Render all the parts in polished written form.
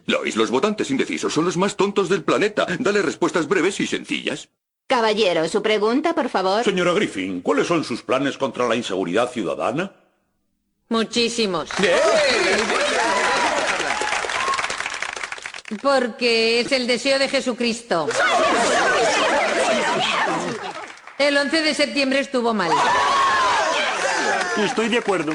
Lois, los votantes indecisos son los más tontos del planeta. Dale respuestas breves y sencillas. Caballero, su pregunta, por favor. Señora Griffin, ¿cuáles son sus planes contra la inseguridad ciudadana? Muchísimos. Porque es el deseo de Jesucristo. El 11 de septiembre estuvo mal. Estoy de acuerdo.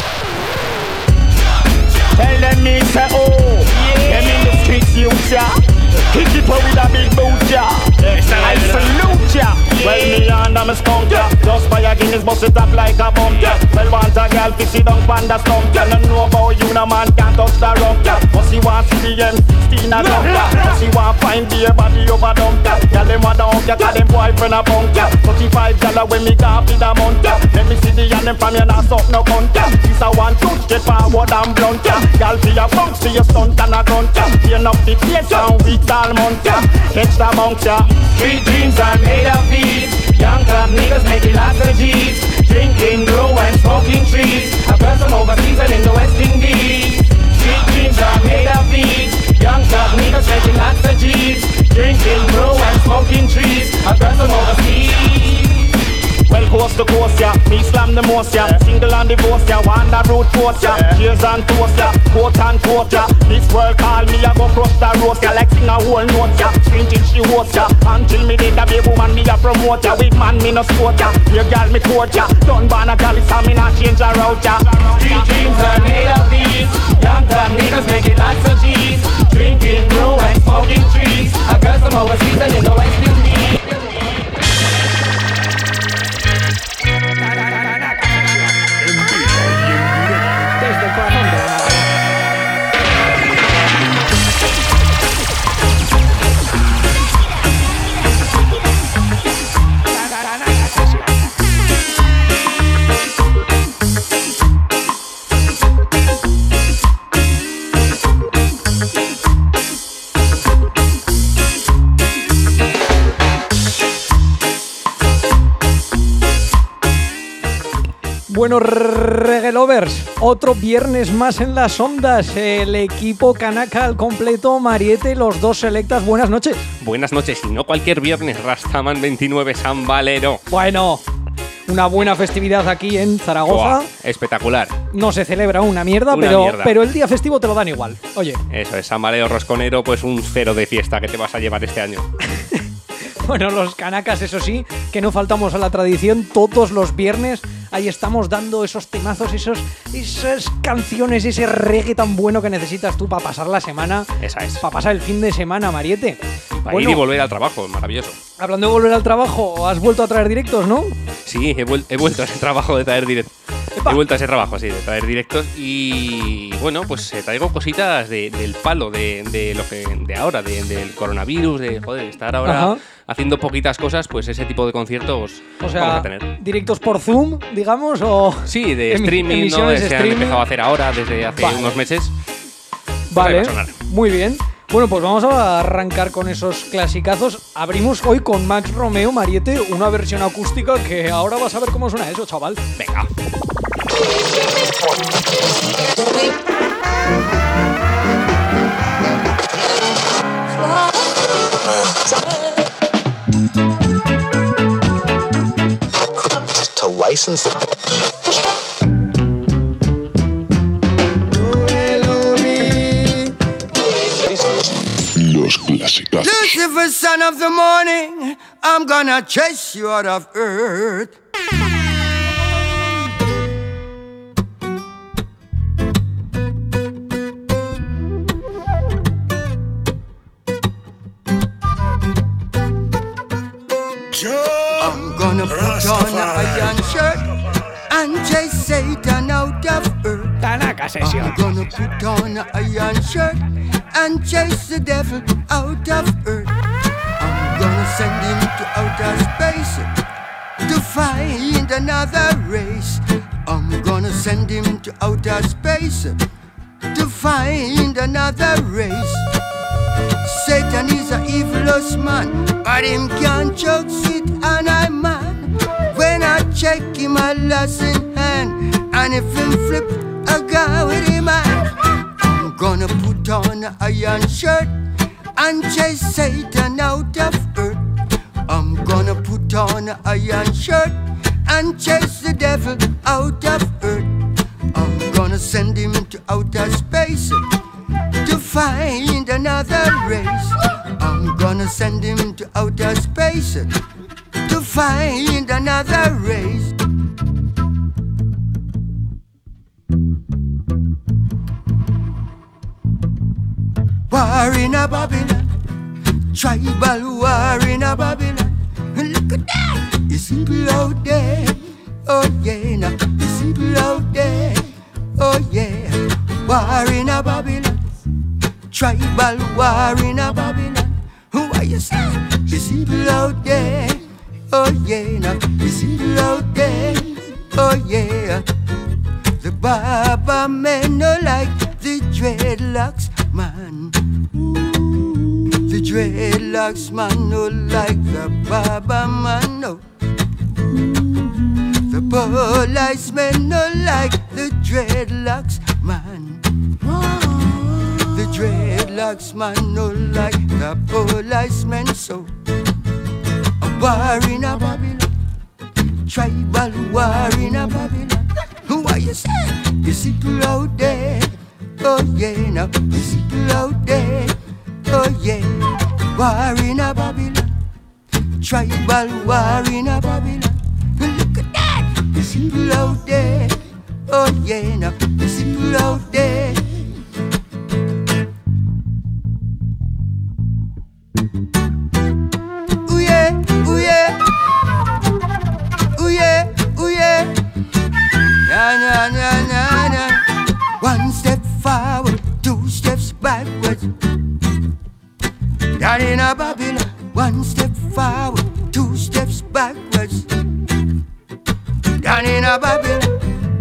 Tell them me say oh, them in the streets you ya. Kick it with a big boot ya. I salute ya. Well me and I'm a skunk ya. Just fire Guinness bust it up like a bump ya. Well want a girl fi sit down pon the stump ya. No know about you no man can't touch the rump ya. Must you want see the M16 a dump ya. Must you want find beer body over dump ya. Girl them a dump ya 'cause them boyfriend a bunk ya. $35 when me got for the month ya. Let me see the and them from you not suck no cunt ya. This a one touch get forward and blunt ya. Girl fi your bunks fi your stunt and a grunt ya. Turn up the place and weak all month ya. Catch the bunks ya. Street dreams are made of these. Young club niggas making lots of G's. Drinking, grow and smoking trees. I got some overseas and in the West Indies. Street dreams are made of these. Young club niggas making lots of G's. Drinking, grow and smoking trees. I got some overseas. Well, coast to coast, yeah. Me slam the most, yeah. Single and divorce, yeah. Wander road post, yeah. Cheers and toast, yeah. Quote and quote, yeah. This world call me, I go cross the road, yeah. Like sing a whole note, yeah. Scream till she host, yeah. Until me dead, a baby woman, me a promote, yeah. With man, me no sport, yeah. Your girl, me coach, yeah. Done born a girl, it's a me not change her route, yeah. Street dreams are made of these. Young club niggas making lots of G's. Drinking, grow and smoking trees. I got some overseas and in the West Indies. Desde el corazón de la nada. Bueno, Reggae Lovers, otro viernes más en las ondas. El equipo Kanaka al completo, Mariette, los dos selectas. Buenas noches. Buenas noches, y no cualquier viernes, Rastaman 29 San Valero. Bueno, una buena festividad aquí en Zaragoza. Buah, espectacular. No se celebra una mierda, pero el día festivo te lo dan igual. Oye. Eso es, San Valero Rosconero, pues un cero de fiesta que te vas a llevar este año. Bueno, los Kanacas, eso sí, que no faltamos a la tradición todos los viernes. Ahí estamos dando esos temazos, esas canciones, ese reggae tan bueno que necesitas tú para pasar la semana. Esa es. Para pasar el fin de semana, Mariette. Para ir y volver al trabajo, maravilloso. Hablando de volver al trabajo, ¿has vuelto a traer directos, no? Sí, he vuelto a ese trabajo de traer directos. He vuelto a ese trabajo, sí, de traer directos. Y bueno, pues traigo cositas del palo, de lo que de ahora, del coronavirus, de estar ahora haciendo poquitas cosas, pues ese tipo de conciertos vamos a tener. ¿Directos por Zoom, digamos? O sí, de streaming, ¿no? Se han empezado a hacer ahora, desde hace unos meses. Vale, muy bien. Bueno, pues vamos a arrancar con esos clasicazos. Abrimos hoy con Max Romeo, Mariette, una versión acústica que ahora vas a ver cómo suena eso, chaval. Venga. To license it. Los clásicos. Lucifer, son of the morning, I'm gonna chase you out of earth. I'm gonna put on a iron shirt and chase Satan out of earth. I'm gonna put on a iron shirt and chase the devil out of earth. I'm gonna send him to outer space to find another race. I'm gonna send him to outer space to find another race. Satan is a evilous man, but him can't choke it, and I'm man. When I check him, I lost in hand, and if him flip, I go with him, man. I'm gonna put on an iron shirt and chase Satan out of earth. I'm gonna put on an iron shirt and chase the devil out of earth. I'm gonna send him into outer space to find another race. I'm gonna send him into outer space to find another race. War in a Babylon, tribal war in a Babylon. Look at that, it's people out there. Oh yeah, now it's people out there. Oh yeah, war in a Babylon, tribal war in a Babylon. Who are you saying? It's people out there. Oh yeah, now it's people out there. Oh yeah, the Baba men no like the dreadlocks man. The dreadlocks man no like the Baba man no. The policemen no like the dreadlocks man. The dreadlocks man no like the policemen so. A war in a Babylon, tribal war in a Babylon. Who are you saying? You see people out there. Oh yeah, now you see people out there. Oh yeah, war in a Babylon, tribal war in a Babylon. Look at that, you see people out there. Oh yeah, now you see people out there. Ooh yeah, ooh yeah, ooh yeah, ooh yeah. Na na na na na. One step forward, two steps backwards. Down in a Babylon, one step forward, two steps backwards. Down in a Babylon,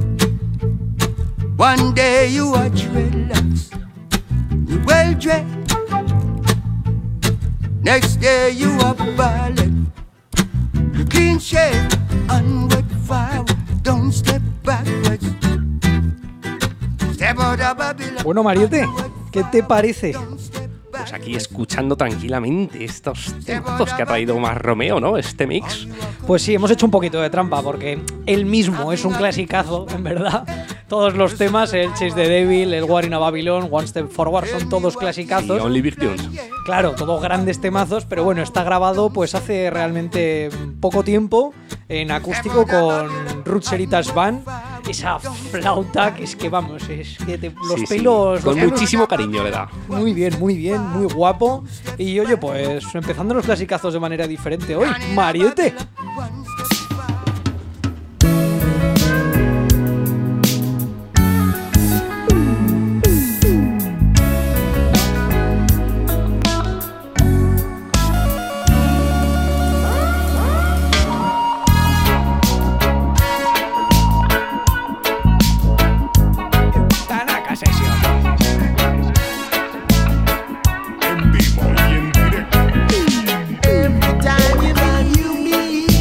one day you are dreadlocks, you well dressed. Next day you are ballad, you clean shave, onward forward, don't step backwards. Step out of Babylon. Bueno, Mariette, ¿qué te parece? Pues aquí escuchando tranquilamente estos temazos que ha traído Omar Romeo, ¿no? Este mix. Pues sí, hemos hecho un poquito de trampa porque él mismo es un clasicazo, en verdad. Todos los temas, el Chase the Devil, el War in a Babylon, One Step Forward, son todos clasicazos. Y Only Big Tunes. Claro, todos grandes temazos, pero bueno, está grabado pues hace realmente poco tiempo en acústico con Roots Heritage Band. Esa flauta que es que vamos, es que los pelos... Con los pelos, muchísimo cariño le da. Muy bien, muy guapo. Y oye, pues empezando los clasicazos de manera diferente hoy. Mariette. Every time you run, you meet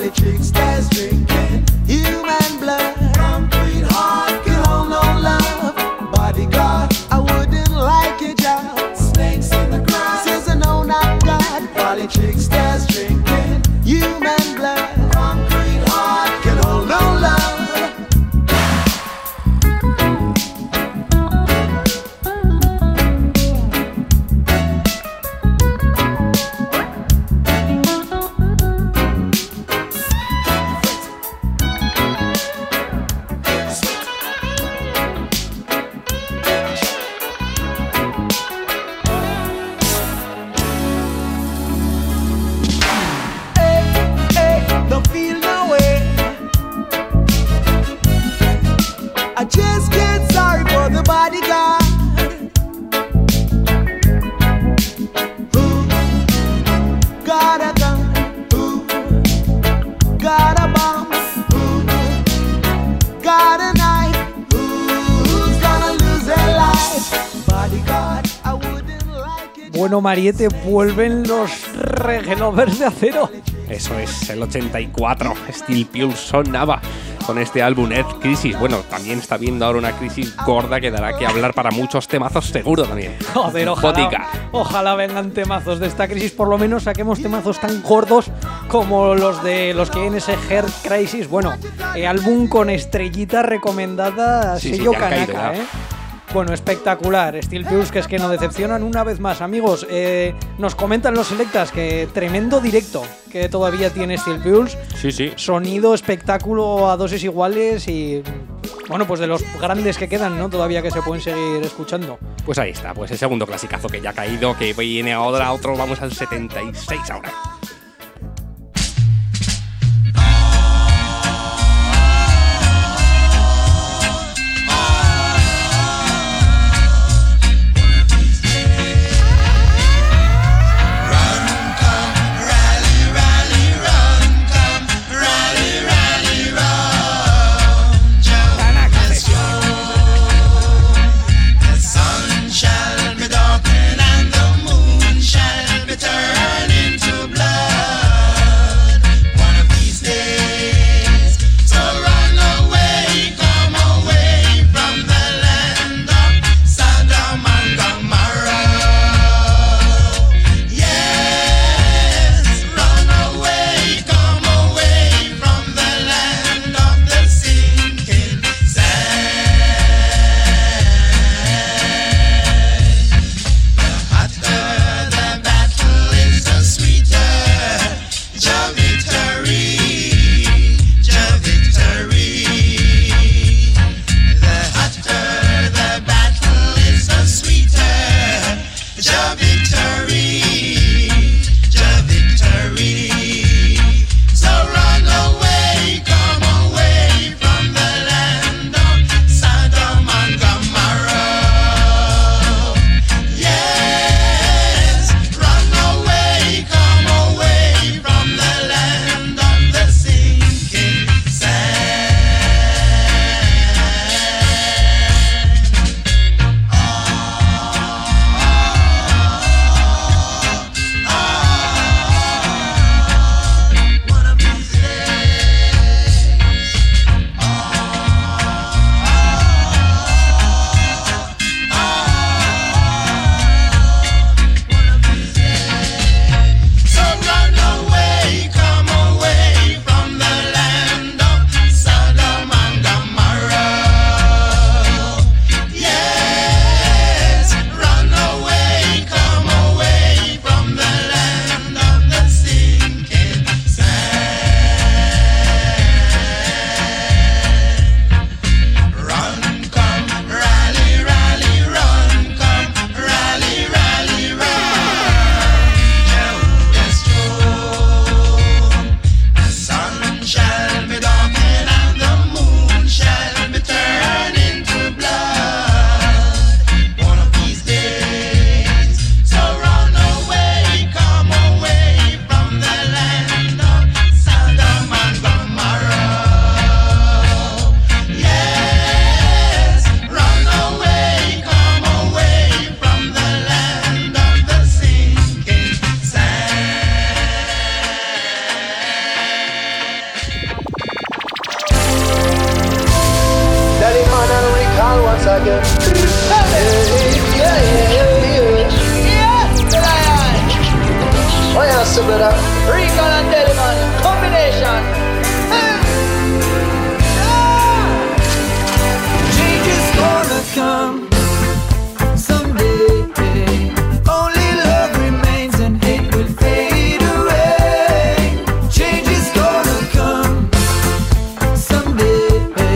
Tricksters drinking human blood. Concrete heart can hold no love. Bodyguard, I wouldn't like your job. Snakes in the grass says I know not God. Tricksters drinking human blood. Concrete heart can hold no love. I just get sorry for the bodyguard. Who got a gun? Who got a bomb? Who got a knife? Who's gonna lose their life? Bodyguard, I wouldn't like it. Bueno, Mariette, vuelven los Reggae Lovers de Acero. Eso es, el 84. Steel Pulse sonaba con este álbum Earth Crisis. Bueno, también está viendo ahora una crisis gorda que dará que hablar para muchos temazos seguro también. Joder, ojalá vengan temazos de esta crisis. Por lo menos saquemos temazos tan gordos como los de los que hay en ese Earth Crisis. Bueno, álbum con estrellita recomendada, sello Kanaka, Bueno, espectacular. Steel Pulse, que es que no decepcionan una vez más. Amigos, nos comentan los selectas que tremendo directo que todavía tiene Steel Pulse. Sí. Sonido, espectáculo a dosis iguales y... Bueno, pues de los grandes que quedan, ¿no? Todavía que se pueden seguir escuchando. Pues ahí está, pues el segundo clasicazo que ya ha caído, que viene ahora otro, vamos al 76 ahora. Shall be darkened and the moon shall be turned into blood. once again. Oh yeah, so brother. Regal and Deliman combination. Change is gonna come someday. Only love remains and hate will fade away. Change is gonna come someday.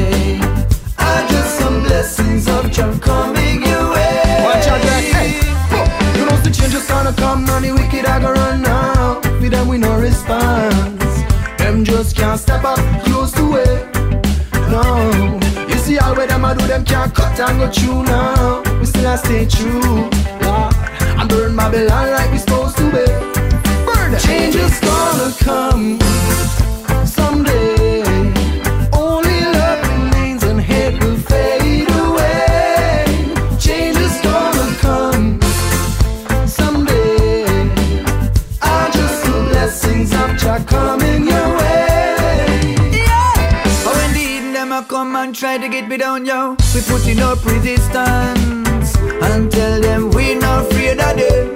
I just some blessings of Jah coming your way. Watch out, Jack. Hey, you know the change is gonna come, and the wicked are gonna run now. With them we no response. Them just can't step up, used to it. No, you see all where them a do, them can't cut and go through now. We still a stay true, Lord, and burn Babylon like we supposed to be. Burn it. Change is gonna come someday. Only love remains and hate will fade away. Change is gonna come someday. I just the blessings of Jah coming your way. Yeah. Oh, indeed, them a come and try to get me down, yo. We putting up resistance and tell them we not afraid of them.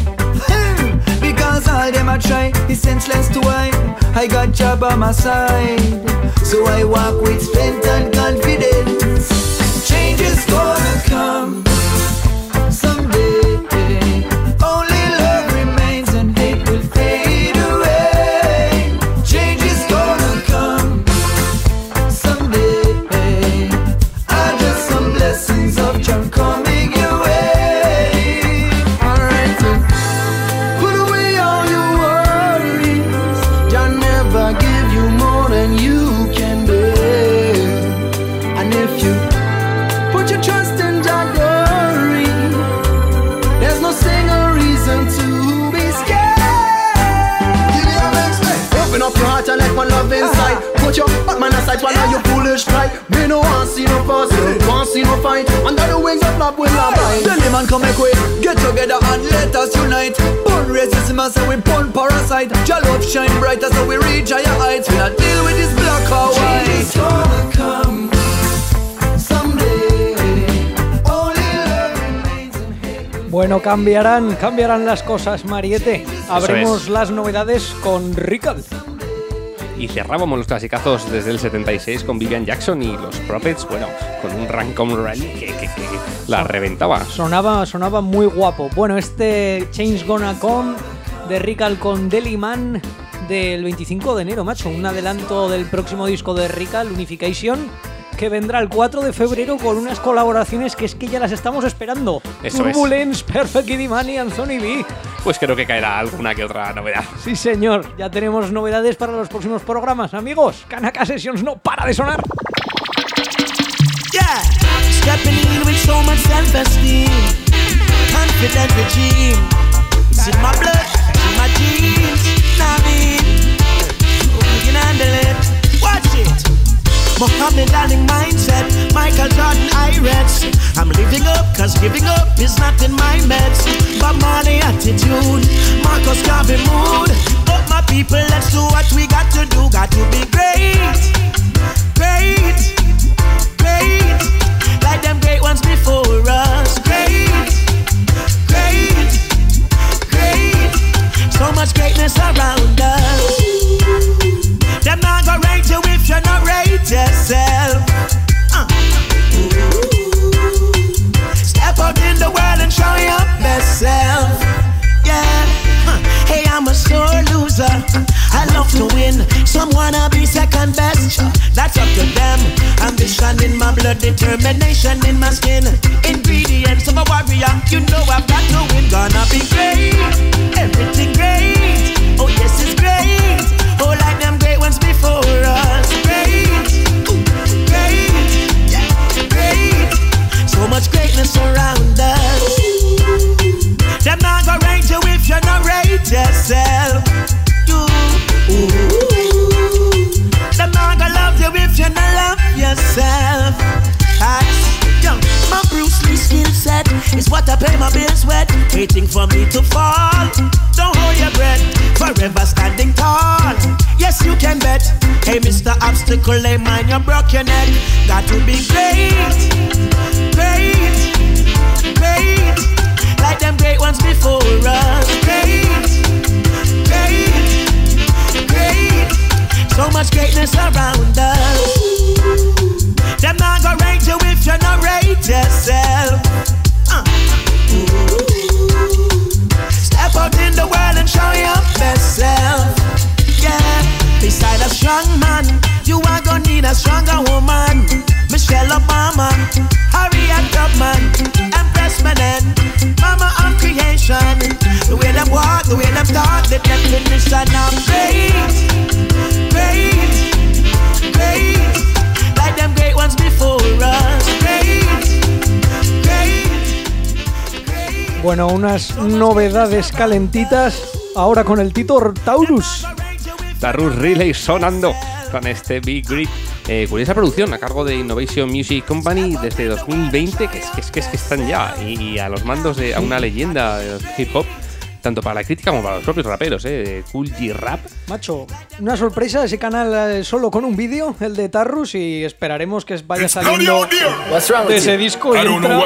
Because all them a try is senseless to I got Jah by my side, so I walk with strength and confidence. Change is gonna come someday. Only love remains and hate will fade away. Change is gonna come someday. I just some blessings of Jah coming your way. Alright, put away all your worries. Jah never give you more than you can bear. And if you put your trust in Jah glory, there's no single reason to be scared. Give me a next day. Open up your heart and let my love inside. Put your Batman aside, swallow your foolish pride. Me no want see no fuss, want see no fight. Under the wings of love will abide. Tell the man come make way, get together and let us unite. Burn racism and say we burn parasite. Jah love shine brighter so we reach higher heights. We not deal with this black or white. Change is gonna come someday. Only love remains and hate will. Bueno, cambiarán las cosas, Mariette. Abrimos es. las novedades con Ricard. Y cerrábamos los clasicazos desde el 76 con Vivian Jackson y los Prophets, bueno, con un Rancome Rally que la reventaba. Sonaba muy guapo. Bueno, este Change Gonna Come de Ricard con Deliman del 25 de enero, macho. Un adelanto del próximo disco de Ricard, Unification, que vendrá el 4 de febrero con unas colaboraciones que es que ya las estamos esperando. Eso Turbulence, Perfect Kitty Man y Anthony B. Pues creo que caerá alguna que otra novedad. Sí, señor. Ya tenemos novedades para los próximos programas. Amigos, Kanaka Sessions no para de sonar. Yeah, stepping in with so much self-esteem, confident regime. It's in my blood, in my genes. Nah, I mean, you can handle it. Watch it. Muhammad Ali mindset, Michael Jordan Irettes. I'm living up, cause giving up is not in my meds. Bob Marley attitude, Marcus Garvey mood. But my people, let's do what we got to do. Got to be great, great, great. Like them great ones before us. Great, great, great. So much greatness around us. Them not gonna rate you if you not rate yourself. Step out in the world and show your best self. Yeah. Hey, I'm a sore loser. I love to win. Some wanna be second best. That's up to them. Ambition in my blood, determination in my skin. Ingredients of a warrior. You know I've got to win. Gonna be great. Everything great. Oh yes, it's great. Oh, like them great ones before us. Great, great, yeah, great. So much greatness around us. Them not gonna rate you if you not rate yourself. Them not gonna love you if you not love yourself. My Bruce Lee skill set is what I pay my bills with. Waiting for me to fall. Don't hold your breath. Forever standing tall. Yes, you can bet. Hey, Mr. Obstacle, hey, mind you broke your neck. Got to be great, great. like them great ones before us. Great, great, great. So much greatness around us. Them not gonna rate you if you not rate yourself. Step out in the world and show your best self. Yeah, beside a strong man, you are gonna need a stronger woman. Michelle Obama, Harriet Tubman, Empress Menen, Mama of creation. The way them walk, the way them talk, the definition of great, great, great. Like them great ones before us. Great, great, great. Bueno, unas novedades calentitas ahora con el Tito Taurus. Tarrus Relay sonando con este Big Grip. Curiosa producción a cargo de Innovation Music Company desde 2020, que es que están ya y a los mandos de a una leyenda de hip hop, tanto para la crítica como para los propios raperos, Kool G Rap. Macho, una sorpresa, ese canal solo con un vídeo, el de Tarrus, y esperaremos que vaya saliendo de ese disco y entra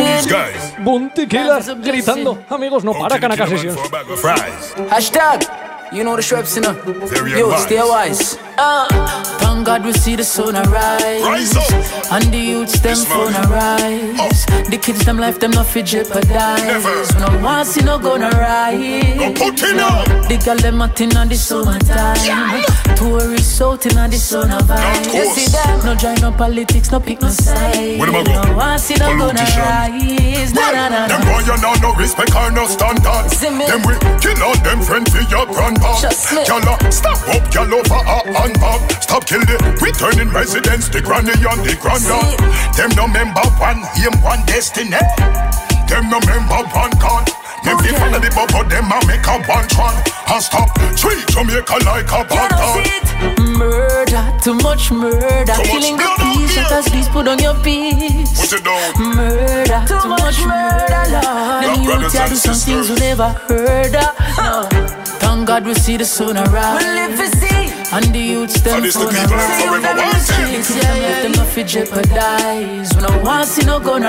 Boom Tequila gritando. Amigos, no para Kanaka Sessions. Hashtag, you know the Shreps, you know. Yo, stay wise. Thank God we see the sun arise, and the youths them phone arise. The kids them life them not fit jeopardize. We no want see no gonna rise. The girl them acting on the summertime. Tourists out in the sun of vibes. You see them no join no politics, no pick no side. We no want see no gonna rise. Nah nah nah. Them boy you know no respect or no standard. Them we kill all them friends for your grandpa. Y'all stop up y'all over and back. Stop kill the returning residents, the granny and the granddad. Them no member one aim, one destiny. Them no member one God. Them be follow the bubble, them a make a one tron. And stop treat Jamaica like a bad dog. Murder, too much murder. Killing the peace, as please put on your peace. Put it down. Murder, too much murder, Lord. And you tell do some things we never heard of. No. Thank God we see the sun arise. We live to see. And the youths them phone arise. If them not fit jeopardize. We no want see no gonna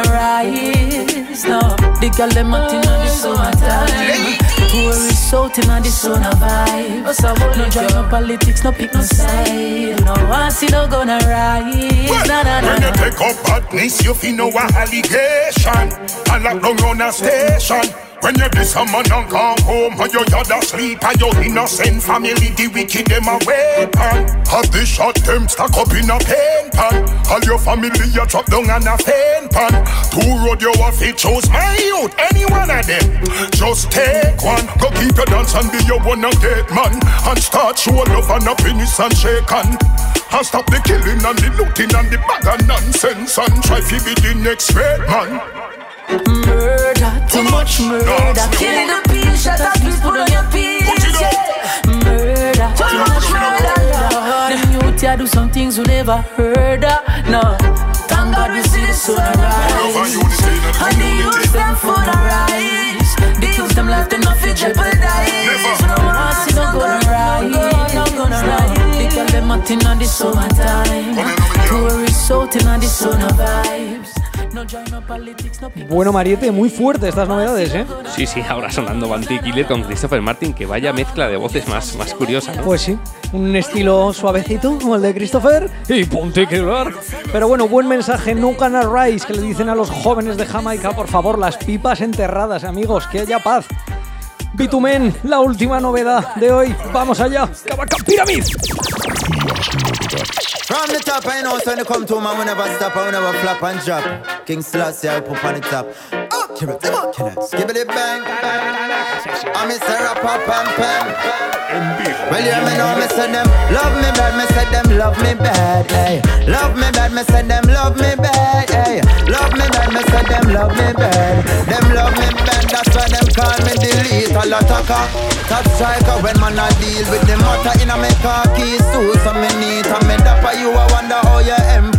rise. No, the girl them acting on the summertime. Tourists out in the sun of vibes. No join no politics, no pick no side. No want see no gonna rise. When you take up badness, you feel no allegation. And like long on a station. When you diss a man and come home, and your yard asleep, and your innocent family, the wicked them a weapon. Have the shot them stack up in a pain pan. All your family you drop down on a pain pan. Two road you have to choose my youth, any one of them. Just take one, go keep your dance and be your one and get man. And start show love and happiness and shake hand. And stop the killing and the looting and the bag of nonsense. And try to be the next great man. Murder, too much murder. Killing the peace, shut up, please put on your peace. Murder, too much murder, Lord. Them youth here do some things we never heard of. No, thank God we see the sun arise. And the youth them phone arise. The youth them life them not fit jeopardize. We no want see no gonna rise. No gonna rise. The girl them acting on the summertime. Tourists out in the sun of vibes. Bueno, Mariette, muy fuerte estas novedades, ¿eh? Sí, ahora sonando Bounty Killer con Christopher Martin, que vaya mezcla de voces más curiosa, ¿no? Pues sí, un estilo suavecito como el de Christopher y Bounty Killer. Pero bueno, buen mensaje, no gonna rise, que le dicen a los jóvenes de Jamaica, por favor, las pipas enterradas, amigos, que haya paz. Bitumen, la última novedad de hoy. Vamos allá, Kabaka Pyramid. From the top, I know, so when you come to man, we never stop, I never flop and drop. King Selassie, I put on the top. Oh, skibbity bang. I'm Mr. Rapper, pam, pam. Well, you me know, me say them love me bad, me say them love me bad, hey. Love me bad, me say them love me bad, hey. Love me bad, me say them love me bad. Them love me bad, that's why them call me delete all attacker. Top striker when man I deal with the matter in a me khaki suit. So me neat and me dapper, you I wonder how your empress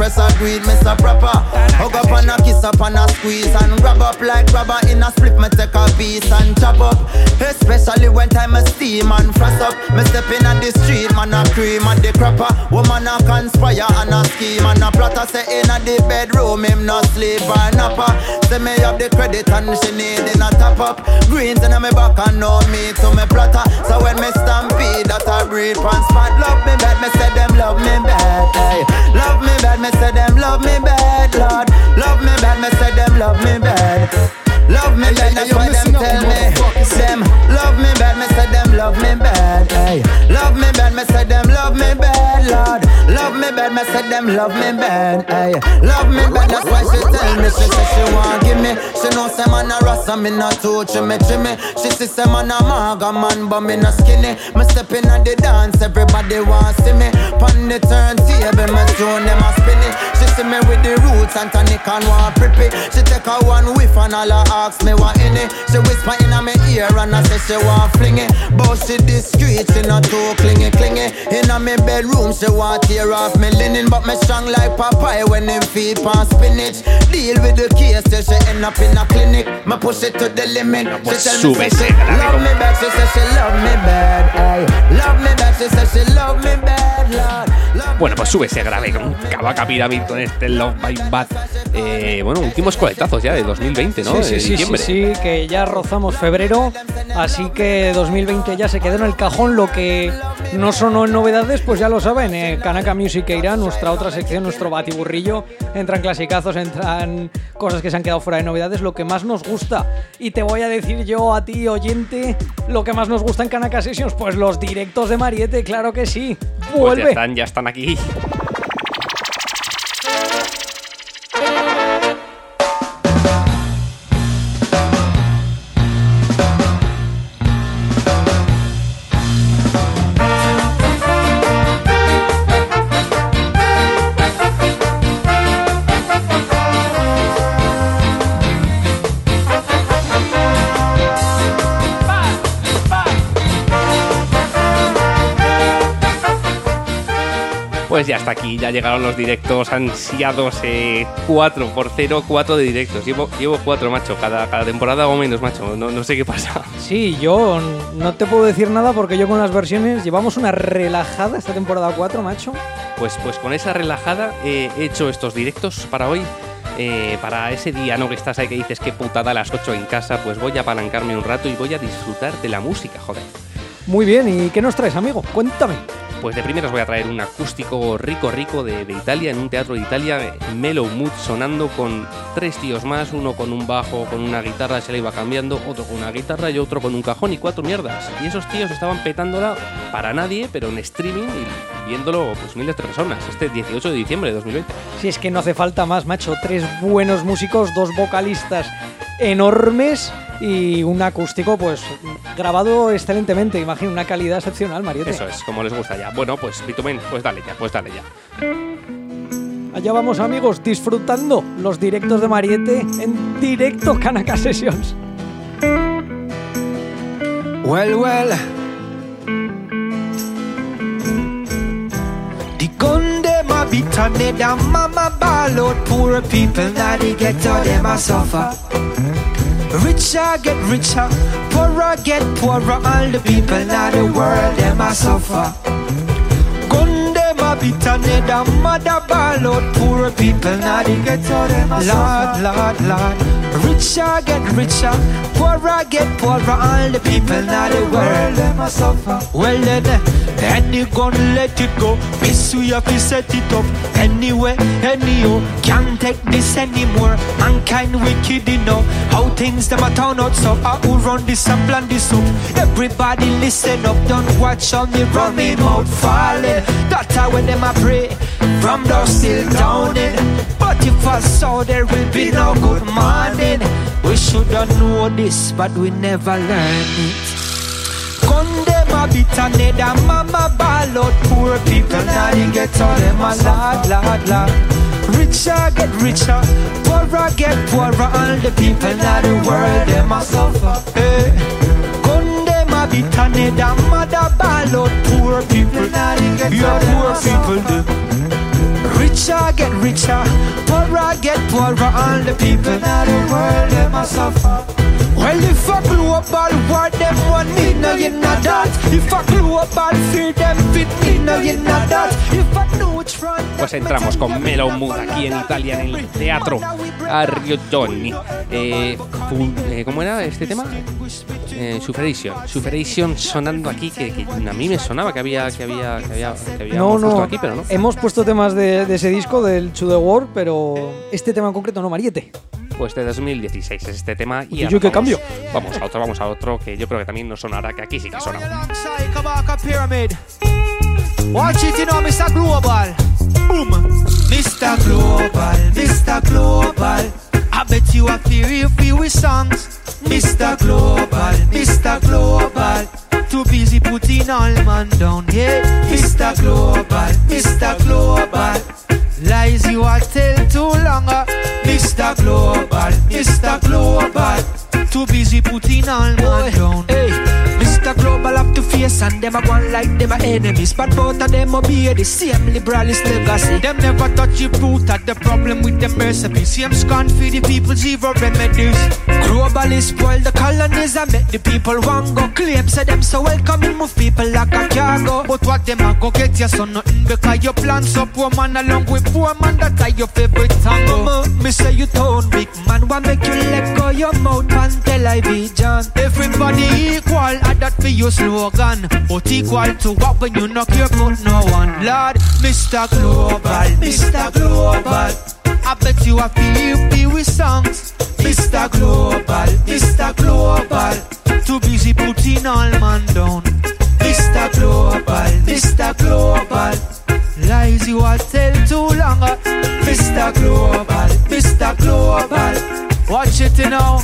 press a greed, Mr. Proper. Hug up and a kiss up and a squeeze and grab up like grabber in a split. Me take a piece and chop up. Especially when time a steam and frost up. Me step in at the street, man a cream and the crapper. Woman a conspire and a scheme and a plotter. Say in at the bedroom, him no sleep or napper. Say me have the credit and she need in a top up. Greens in me back and no me to me plotter. So when me stampede that I breathe pan spot. Love me bad, me say them love me bad. Hey. Love me bad, me say them love me bad, Lord. Love me bad, me say them love me bad. Love me bad, that's why them tell me. Them love me bad, me say them love me bad. Hey. Love me bad, me say them love me bad, Lord. Love me bad, me say them love me bad. Hey. Love me bad, that's why she tell me. She say she want give me. She know say man a rasta, me not too chimmy. She say man a maga man, but me not skinny. Me step in at the dance, everybody want see me. Pon the turntable, me tune them a spin it. She see me with the roots and tonic and want prippy. She take a one whiff and all her ask me what in it. She whisper in my ear and I say she want fling it. But she discreet, she not too clingy. In my bedroom she want tear off me linen. But me strong like Popeye when him feed pan spinach. Deal with the case till she end up in a clinic. Me push it to the limit. She tell me say she love me back. She say she love me bad. Ay. Love me back. She say she love me bad, Lord. Bueno, pues sube ese grave con Kabaka Pyramid con este Love by Bad. Bueno, últimos coletazos ya de 2020, ¿no? Sí, que ya rozamos febrero, así que 2020 ya se quedó en el cajón. Lo que no sonó en novedades, pues ya lo saben, Kanaka Music irá, nuestra otra sección, nuestro batiburrillo. Entran clasicazos, entran cosas que se han quedado fuera de novedades, lo que más nos gusta. Y te voy a decir yo a ti, oyente, lo que más nos gusta en Kanaka Sessions, pues los directos de Mariette, claro que sí. ¡Vuelve! Pues ya están aquí. Pues ya está aquí, ya llegaron los directos ansiados, 4x0, 4 de directos. Llevo 4, macho, cada temporada hago menos, macho, no sé qué pasa. Sí, yo no te puedo decir nada porque yo con las versiones llevamos una relajada esta temporada 4, macho. Pues con esa relajada he hecho estos directos para hoy. Para ese día, ¿no? Que estás ahí que dices qué putada a las 8 en casa, pues voy a apalancarme un rato y voy a disfrutar de la música, joder. Muy bien, ¿y qué nos traes, amigo? Cuéntame. Pues de primero os voy a traer un acústico rico de Italia, en un teatro de Italia, Mellow Mood, sonando con 3 tíos más, uno con un bajo, con una guitarra, se le iba cambiando, otro con una guitarra y otro con un cajón y 4 mierdas. Y esos tíos estaban petándola para nadie, pero en streaming y viéndolo pues miles de personas, este 18 de diciembre de 2020. Si es que no hace falta más, macho, 3 buenos músicos, 2 vocalistas enormes y un acústico pues grabado excelentemente, imagino, una calidad excepcional, Mariette. Eso es, como les gusta ya. Bueno, pues Bitumen, pues dale ya. Allá vamos, amigos, disfrutando los directos de Mariette en directo Kanaka Sessions. Well, the gun dem a beat and they da mama ball out. Poor people now they get how them a suffer. Richer get richer, poorer get poorer. All the people now the world them a suffer. Gun dem a beat and they da mother ball out. Poor people now they get how them a suffer. Lord. Richer get richer, poorer get poorer. All the people now the world them a suffer. Well then, any gun let it go. Miss we have to set it up. Anyway, anyhow, can't take this anymore. Mankind wicked enough. How things them a turn out so. Who run this and plan this up? Everybody listen up. Don't watch on me run me mouth falling. That's how when them a pray from dusk till dawning. But if I saw there will be no good morning. We shoulda know this, but we never learn it. Gun dem a beat and they da mama ball out. Poor people now they get all them a lord. Richer get richer, poorer get poorer. All the people now the world them a suffer. Hey. Gun dem a beat and they da mother ball out. Poor people now they get all them a suffer. Rich richer get richer, poorer get poorer. All the people in the world, them a suffer. Well, if a global war, them want me, no you not that. If a global fear, them fit me, no you not that. If a neutral. Pues entramos con Mellow Mood aquí en Italia, en el Teatro Ariottoni. ¿Cómo era este tema? Sufferation sonando aquí, que a mí me sonaba que había puesto aquí, pero no. Hemos puesto temas de ese disco, del To The World, pero este tema en concreto no, Mariette. Pues de 2016 es este tema y yo qué cambio. Vamos a otro que yo creo que también nos sonará, que aquí sí que suena. Watch it, you know, Mr. Global. Boom. Mr. Global, Mr. Global. I bet you are feel with songs. Mr. Global, Mr. Global. Too busy putting all man down, yeah. Mr. Global, Mr. Global. Lies you are tell too long, Mr. Global, Mr. Global. Too busy putting all man down. Hey, Mr. Global have to face and them a go like them a enemies, but both of them obey the same liberalist legacy. Them never touch the root of the problem with them recipes. Same scorn for the people, zero remedies. Globalists spoil the colonies and make the people want go claim. Say them so welcoming, move people like a cargo. But what them a go get you so nothing because you plan so poor man along with poor man, that are your favorite tango. Me say you tone big man, why make you let go your mouth and television? Everybody equal, and that be your slogan. But equal to what when you not care about no one. Lord, Mr. Global, Mr. Global. I bet you have feel with songs. Mr. Global, Mr. Global. Too busy putting all man down. Mr. Global, Mr. Global. Lies you all tell too long. Mr. Global, Mr. Global. Watch it now.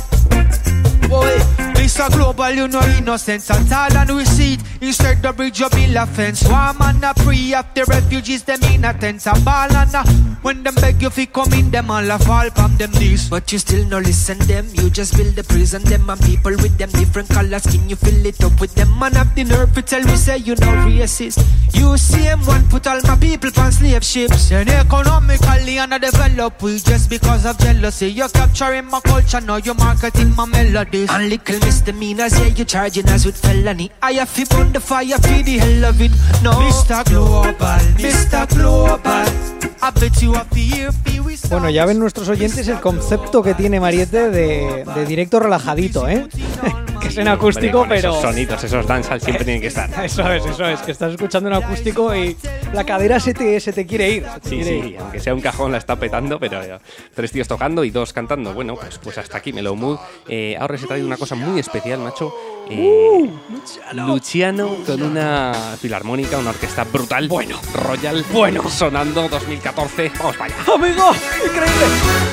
Boy, Mr. Global, you know innocence at all, and we see it inside the bridge of build a fence. One man a pray of the refugees, them in a tent a ball, and when them beg you fi come in, them all a fall from them knees. But you still no listen them, you just build the prison them, and people with them different color skin, you fill it up with them. Man have the nerve to tell me say you no racist. You same one put all my people on slave ships, and economically underdeveloped, we just because of jealousy. You're capturing my culture, now you're marketing my melodies. And little misdemeanors, yeah, you charging us with felony. I have to burn the fire for the hell of it. No, Mr. Global, Mr. Global. I bet you have to hear. Bueno, ya ven nuestros oyentes el concepto que tiene Mariette de directo relajadito, ¿eh? Que es en acústico, hombre, pero... esos sonidos, esos dancehall siempre tienen que estar. Eso es, que estás escuchando en acústico y la cadera se te quiere ir. Sí, aunque sea un cajón la está petando, pero 3 tíos tocando y 2 cantando. Bueno, pues hasta aquí Mellow Mood. Ahora os he traído una cosa muy especial, macho. Luciano con una filarmónica, una orquesta brutal, Royal, sonando 2014. Vamos para allá. ¡Amigo! ¡Increíble!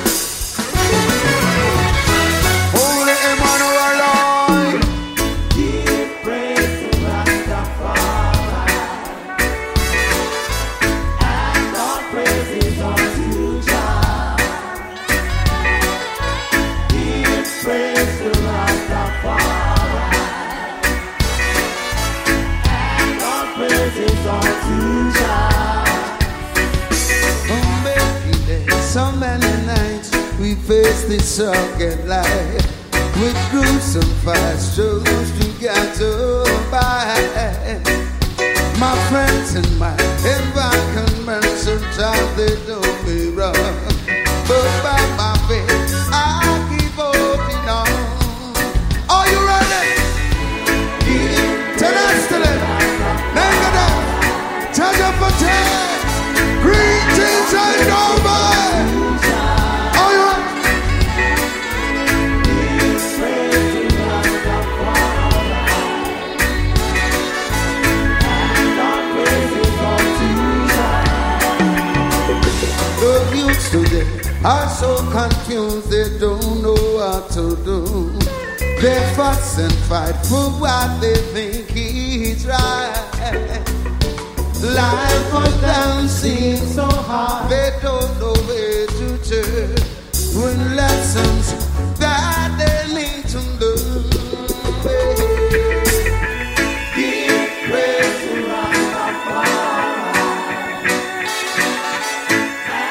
So many nights we face this rugged life with gruesome fight struggles to get by. My friends and mine, if I can burn, sometimes they do me wrong, but by my faith I keep holding on. Are you ready? Tenacity, Megadeth, charge up for 10. Greetings and over. Today are so confused, they don't know what to do. They fuss and fight for what they think is right. Life for them seems so hard, they don't know where to turn. When lessons that they need to learn. Give praise to Rastafari.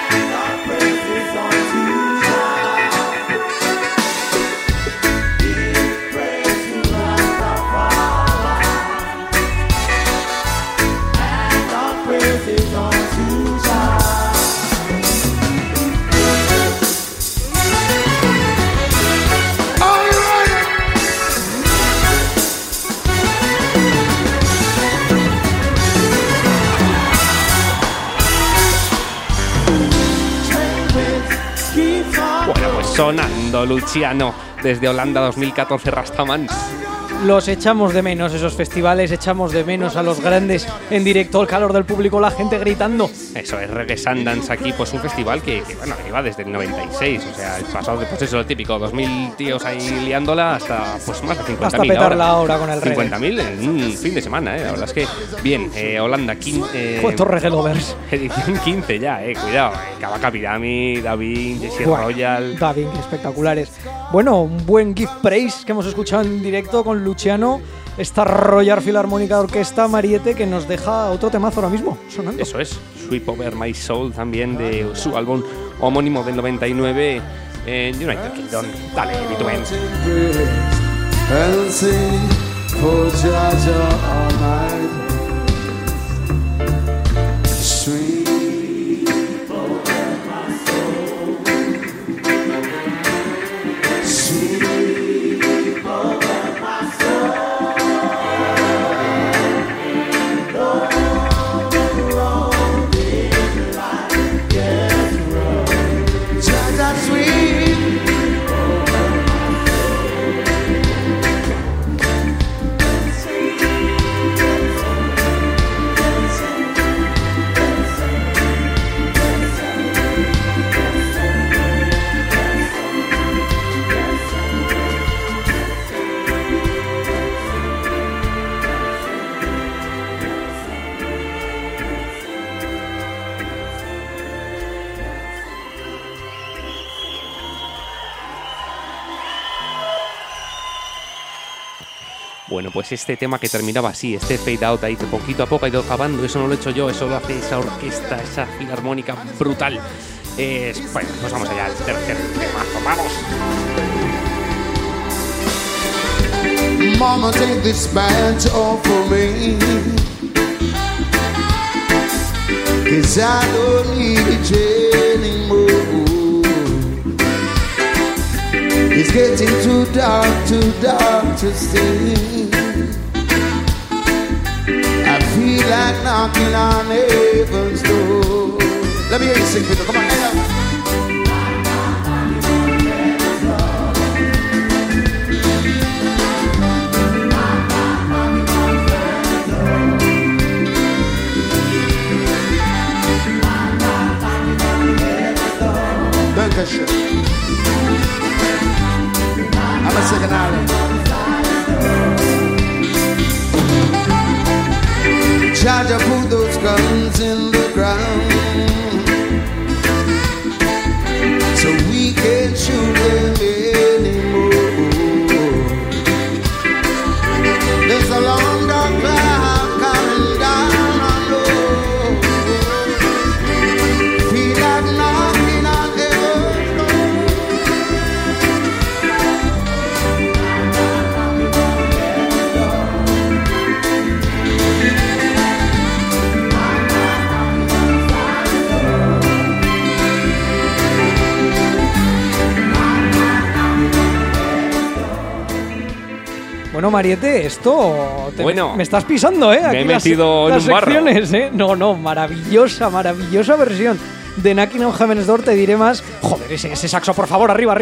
Bueno, pues sonando Luciano desde Holanda 2014 Rastaman. Los echamos de menos, esos festivales, echamos de menos a los grandes en directo, el calor del público, la gente gritando. Eso es Reggae Sundance aquí, pues un festival que bueno, lleva desde el 96, o sea, el pasado, pues eso, lo típico, 2.000 tíos ahí liándola hasta pues más de 50.000 hasta petarla ahora con el reggae. 50.000 en un fin de semana, la verdad es que bien, Holanda, ¿cuántos reggae lovers? Edición 15 ya, cuidado, Kabaka Pyramid, Davin, Jesse Royal. Davin, espectaculares. Bueno, un buen Give Praise que hemos escuchado en directo con Luciano, esta Royal Filarmónica Orquesta Mariette que nos deja otro temazo ahora mismo sonando. Eso es, Sweep Over My Soul, también de su álbum homónimo del 99 en United Kingdom. Dale, Bitumen. Bueno, pues este tema que terminaba así, este fade out ahí, que poquito a poco ha ido acabando, eso no lo he hecho yo, eso lo hace esa orquesta, esa filarmónica brutal. Bueno, pues vamos allá al tercer temazo, ¡vamos! Mama, take this badge off of me, 'cause I don't need it anymore. It's getting too dark to see. I feel like knocking on heaven's door. Let me hear you sing, people. Come on, hey, I'm a second island. Charge up, put those guns in the ground so we can't shoot them anymore. There's a long dark cloud coming down on low. Feel like knocking on heaven's door. Bueno, Mariette, esto me estás pisando, Aquí me he metido en un barro. No, maravillosa versión de Knocking on Heaven's Door. Te diré más. Joder, ese saxo, por favor, arriba.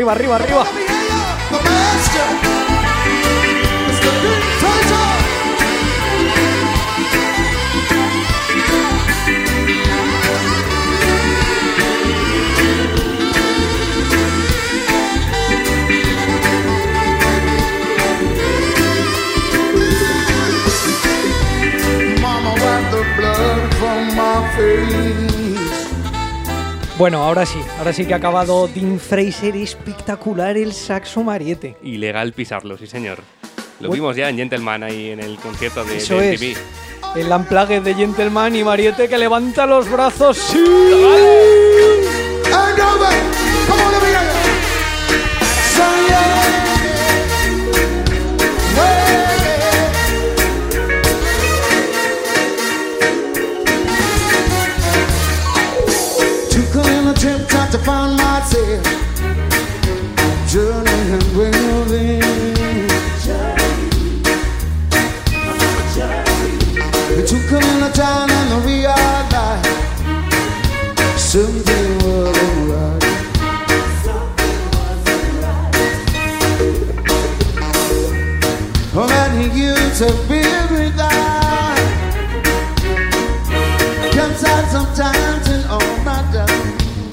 Bueno, ahora sí que ha acabado Dean Fraser, espectacular el saxo Mariette. Ilegal pisarlo, sí señor. Lo vimos ya en Gentleman ahí en el concierto de Eso MTV. es. El unplugged de Gentleman y Mariette que levanta los brazos. ¡Sí! To find myself journeying and waving. We took a little time and we realized Something wasn't right. Oh man, he used to be with that. Comes out sometimes in all my time.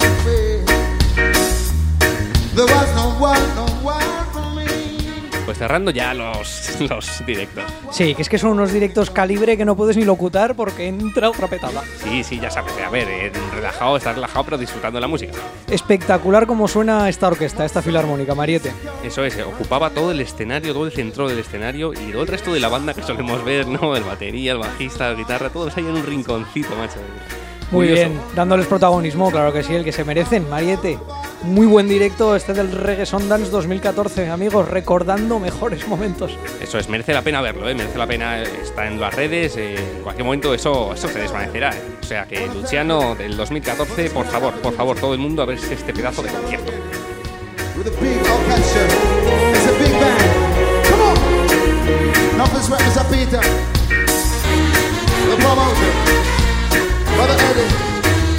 There was no one for me. Pues cerrando ya los directos. Sí, que es que son unos directos calibre que no puedes ni locutar porque entra otra petada. Sí, ya sabes. A ver, estás relajado pero disfrutando de la música. Espectacular como suena esta orquesta, esta filarmónica, Mariette. Eso es, ocupaba todo el escenario, todo el centro del escenario y todo el resto de la banda que solemos ver, ¿no? El batería, el bajista, la guitarra, todos ahí en un rinconcito, macho. Muy Curioso. bien, dándoles protagonismo, claro que sí, el que se merecen, Mariette. Muy buen directo este del Reggae Sundance 2014, amigos, recordando mejores momentos. Eso es, merece la pena verlo, merece la pena, está en las redes, en cualquier momento eso se desvanecerá. O sea que Luciano del 2014, por favor, todo el mundo a ver este pedazo de concierto. With a big orchestra, it's a big band. Come on! Now let's represent Peter, the promoter, Brother Eddie.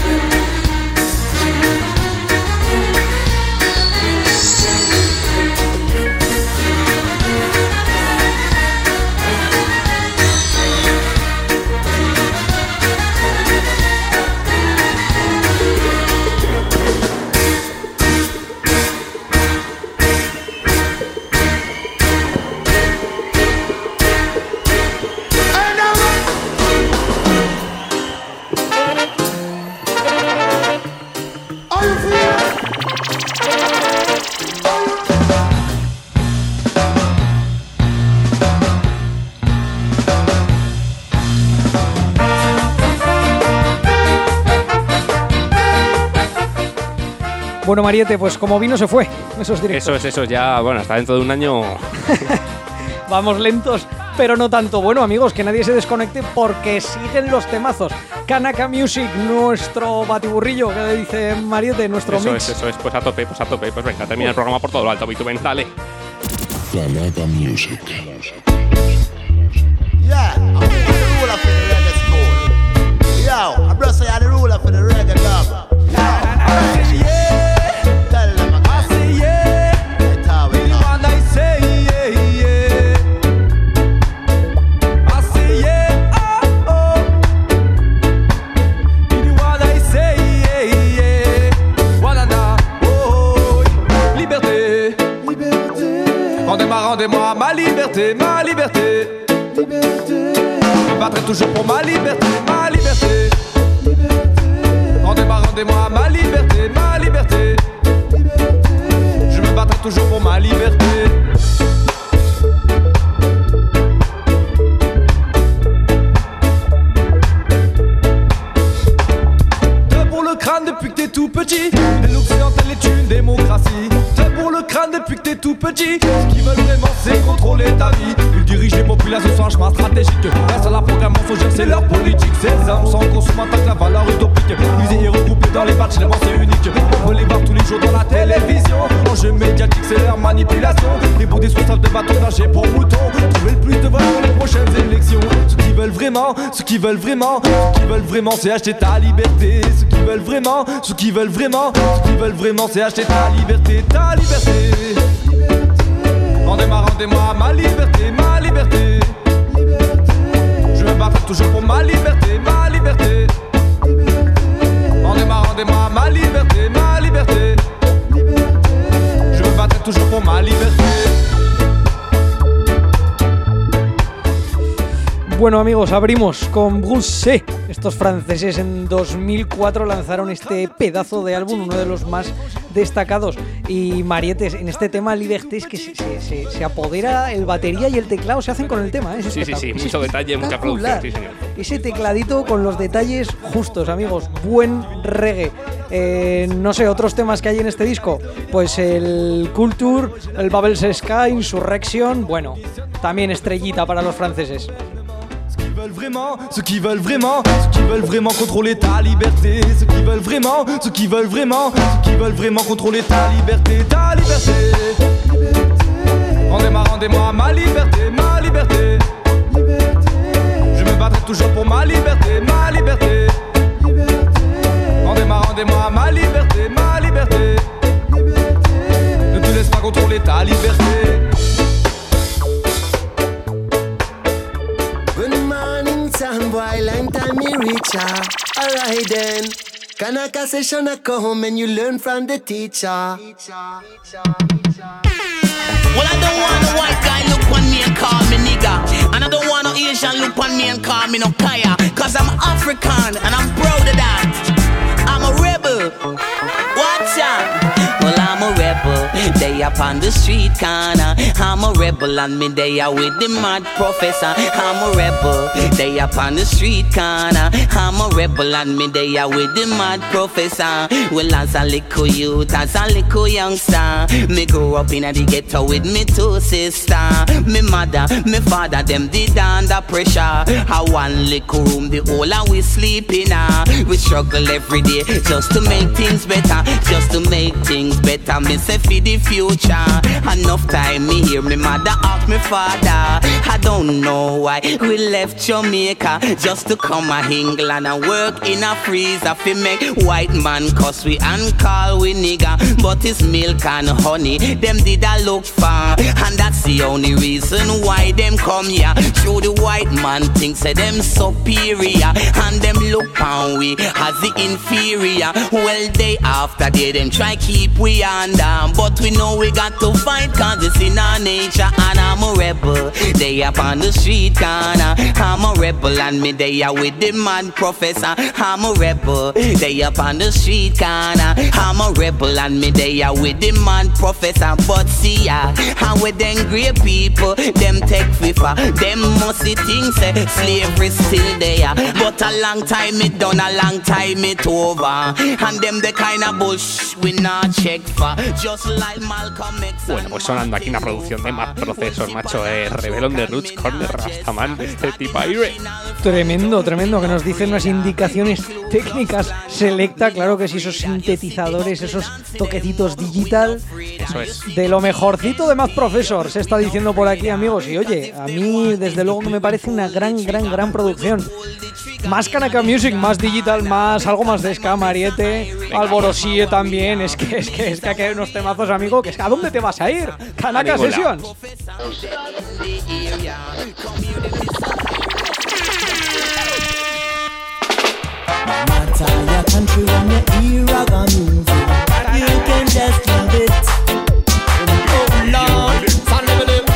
Bueno, Mariette, pues como vino se fue, esos directos. Eso es, ya, bueno, hasta dentro de un año. Vamos lentos, pero no tanto. Bueno, amigos, que nadie se desconecte porque siguen los temazos. Kanaka Music, nuestro batiburrillo, que dice Mariette, nuestro mix. Eso es, pues a tope. Pues venga, termina el programa por todo lo alto, Bitumen, dale. Kanaka Music. Yeah, I'm the ruler for the reggae school. Yo, I'm just saying the ruler for the reggae club. Tell them again. I say yeah. That's how we know. I say yeah. I say yeah. Oh. Anyone I say yeah. Wanana. Oh. Liberté. Rendez-moi ma liberté. Je me battrai toujours pour ma liberté. Rendez-moi ma liberté. Je me battrai toujours pour ma liberté. T'es pour le crâne depuis que t'es tout petit. Et l'Occidental est une démocratie. T'es pour le crâne depuis que t'es tout petit. Ce qu'ils veulent vraiment c'est contrôler ta vie. Ils dirigent les populations sans chemin stratégique. Grâce à la programme mensongère, c'est leur politique. Ces hommes sans consommer attaquent la valeur utopique. Musées et regroupés dans les matchs, les c'est unique. On peut les voir tous les jours dans la télévision. L'enjeu médiatique, c'est leur manipulation. Les bons des responsables de bâtons nagés pour moutons. Trouver le plus de voix pour les prochaines élections. Ce qu'ils veulent vraiment, c'est acheter ta liberté. Ce qu'ils veulent vraiment, c'est acheter ta liberté. Rendez-moi ma liberté. Je me battrai toujours pour ma liberté. Rendez-moi ma liberté. Je me battrai toujours pour ma liberté. Bueno, amigos, abrimos con Bruce. Estos franceses en 2004 lanzaron este pedazo de álbum, uno de los más destacados. Y Mariette, en este tema Liberté, es que se apodera el batería y el teclado, se hacen con el tema, ¿eh? Sí, mucho detalle, mucha producción, sí, señor. Ese tecladito con los detalles justos, amigos. Buen reggae. No sé, otros temas que hay en este disco. Pues el Culture, el Bubbles Sky, Insurrection. Bueno, también estrellita para los franceses. Ceux qui veulent vraiment contrôler ta liberté. Ceux qui veulent vraiment contrôler ta liberté. Rendez-moi ma liberté. Je me battrai toujours pour ma liberté. Rendez-moi accordez-moi ma liberté, ma liberté. Ne te laisse pas contrôler ta liberté. Good morning, time boy, long time me reach ya. Alright then, Kanaka session I come and you learn from the teacher. Well, I don't want a white guy look on me and call me nigga. And I don't want no Asian look on me and call me no kaya. Cause I'm African and I'm proud of that. I'm a rebel. Watch out. Well, I'm a rebel. They up on the street corner. I'm a rebel and me they are with the mad professor. I'm a rebel. They up on the street corner. I'm a rebel and me they are with the mad professor. Well, as a little youth, as a little youngster, me grew up in the ghetto with me two sister. Me mother, me father, them did under pressure. I one little room, the whole and we sleep in. We struggle every day just to make things better, just to make things better. Me say for the future. Enough time me hear me mother ask me father. I don't know why we left Jamaica just to come to England and work in a freezer fi make white man cuss we and call we nigga. But it's milk and honey them did a look for, and that's the only reason why them come here. Show the white man think say them superior and them look on we as the inferior. Well, they after they them try keep we under, but we know we got to fight cause it's in our nature. And I'm a rebel, they up on the street corner. I'm a rebel and me they are with the mad professor. I'm a rebel, they up on the street corner. I'm a rebel and me they are with the mad professor. But see ya, and with them great people, them take FIFA. Them must see things say slavery still there. But a long time it done, a long time it over. And them the kind of bush we not check for. Just like Malcolm X. Bueno, pues sonando aquí una producción de Mad Processor, macho, Rebelón de Roots Corner Rastaman de este tipo Aire. Tremendo, tremendo, que nos dicen unas indicaciones técnicas selecta, claro que sí, esos sintetizadores, esos toquecitos digital. Eso es. De lo mejorcito de Mad Processor, se está diciendo por aquí, amigos. Y oye, a mí desde luego que me parece una gran producción. Más Kanaka Music, más digital, más algo más de ska, Mariette, Alborosie también. Es que aquí hay unos temazos, amigo, que es ¿a dónde te vas a ir? Kanaka Sessions. Your country when you hear raga music, you can just love it. Oh Lord, son of a lip,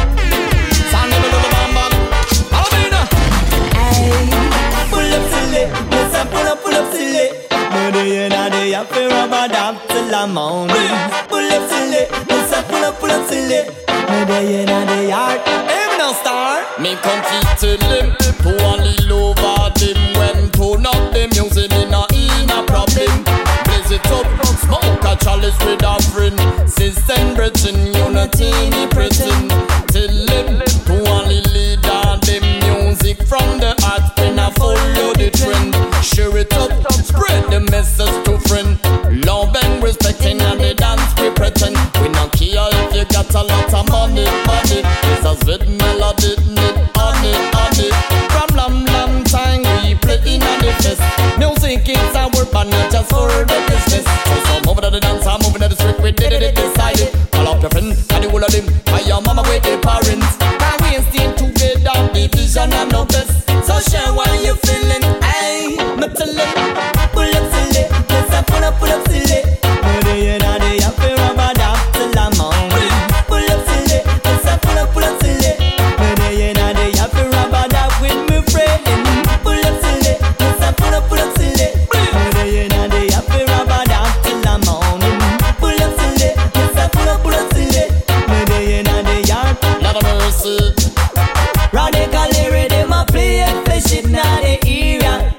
Alabina. Hey, pull up silly, yes I pull up silly. No day and a day I feel rubber up till the morning. Pull up silly, yes I pull up silly. No day and a day I am no star. Me come to them, to only love them when turn up the music in a problem. Blaze it up, smoke a chalice with a friend. System bridging, unity me pretend. Tell them to only lead on them music from the heart when I follow the trend. Share it up, spread the message to friend. Love and respecting and the dance we pretend. We not care if you got a lot of money. It's a sweet melody, honey. From long time we play in the fest. Music is our band, not just for the business. So some over to the dance, I'm moving to the street, we did it, decided. Call up your friend, and the whole of them, and your mama with the parents. Now we stay together, division and no best. So share what you feeling, hey, me tell it. Pull up silly, yes I pull up silly. No day and a day I feel rubber up till the morning. Pull up silly, yes I pull up silly. No day and a day I feel rubber up with me friend. Pull up silly, yes I pull up silly. No day and a day I feel rubber up till the morning. Pull up silly, yes I pull up silly. No day and a day I not a mercy. Radically rhythm a play and fish it now the area.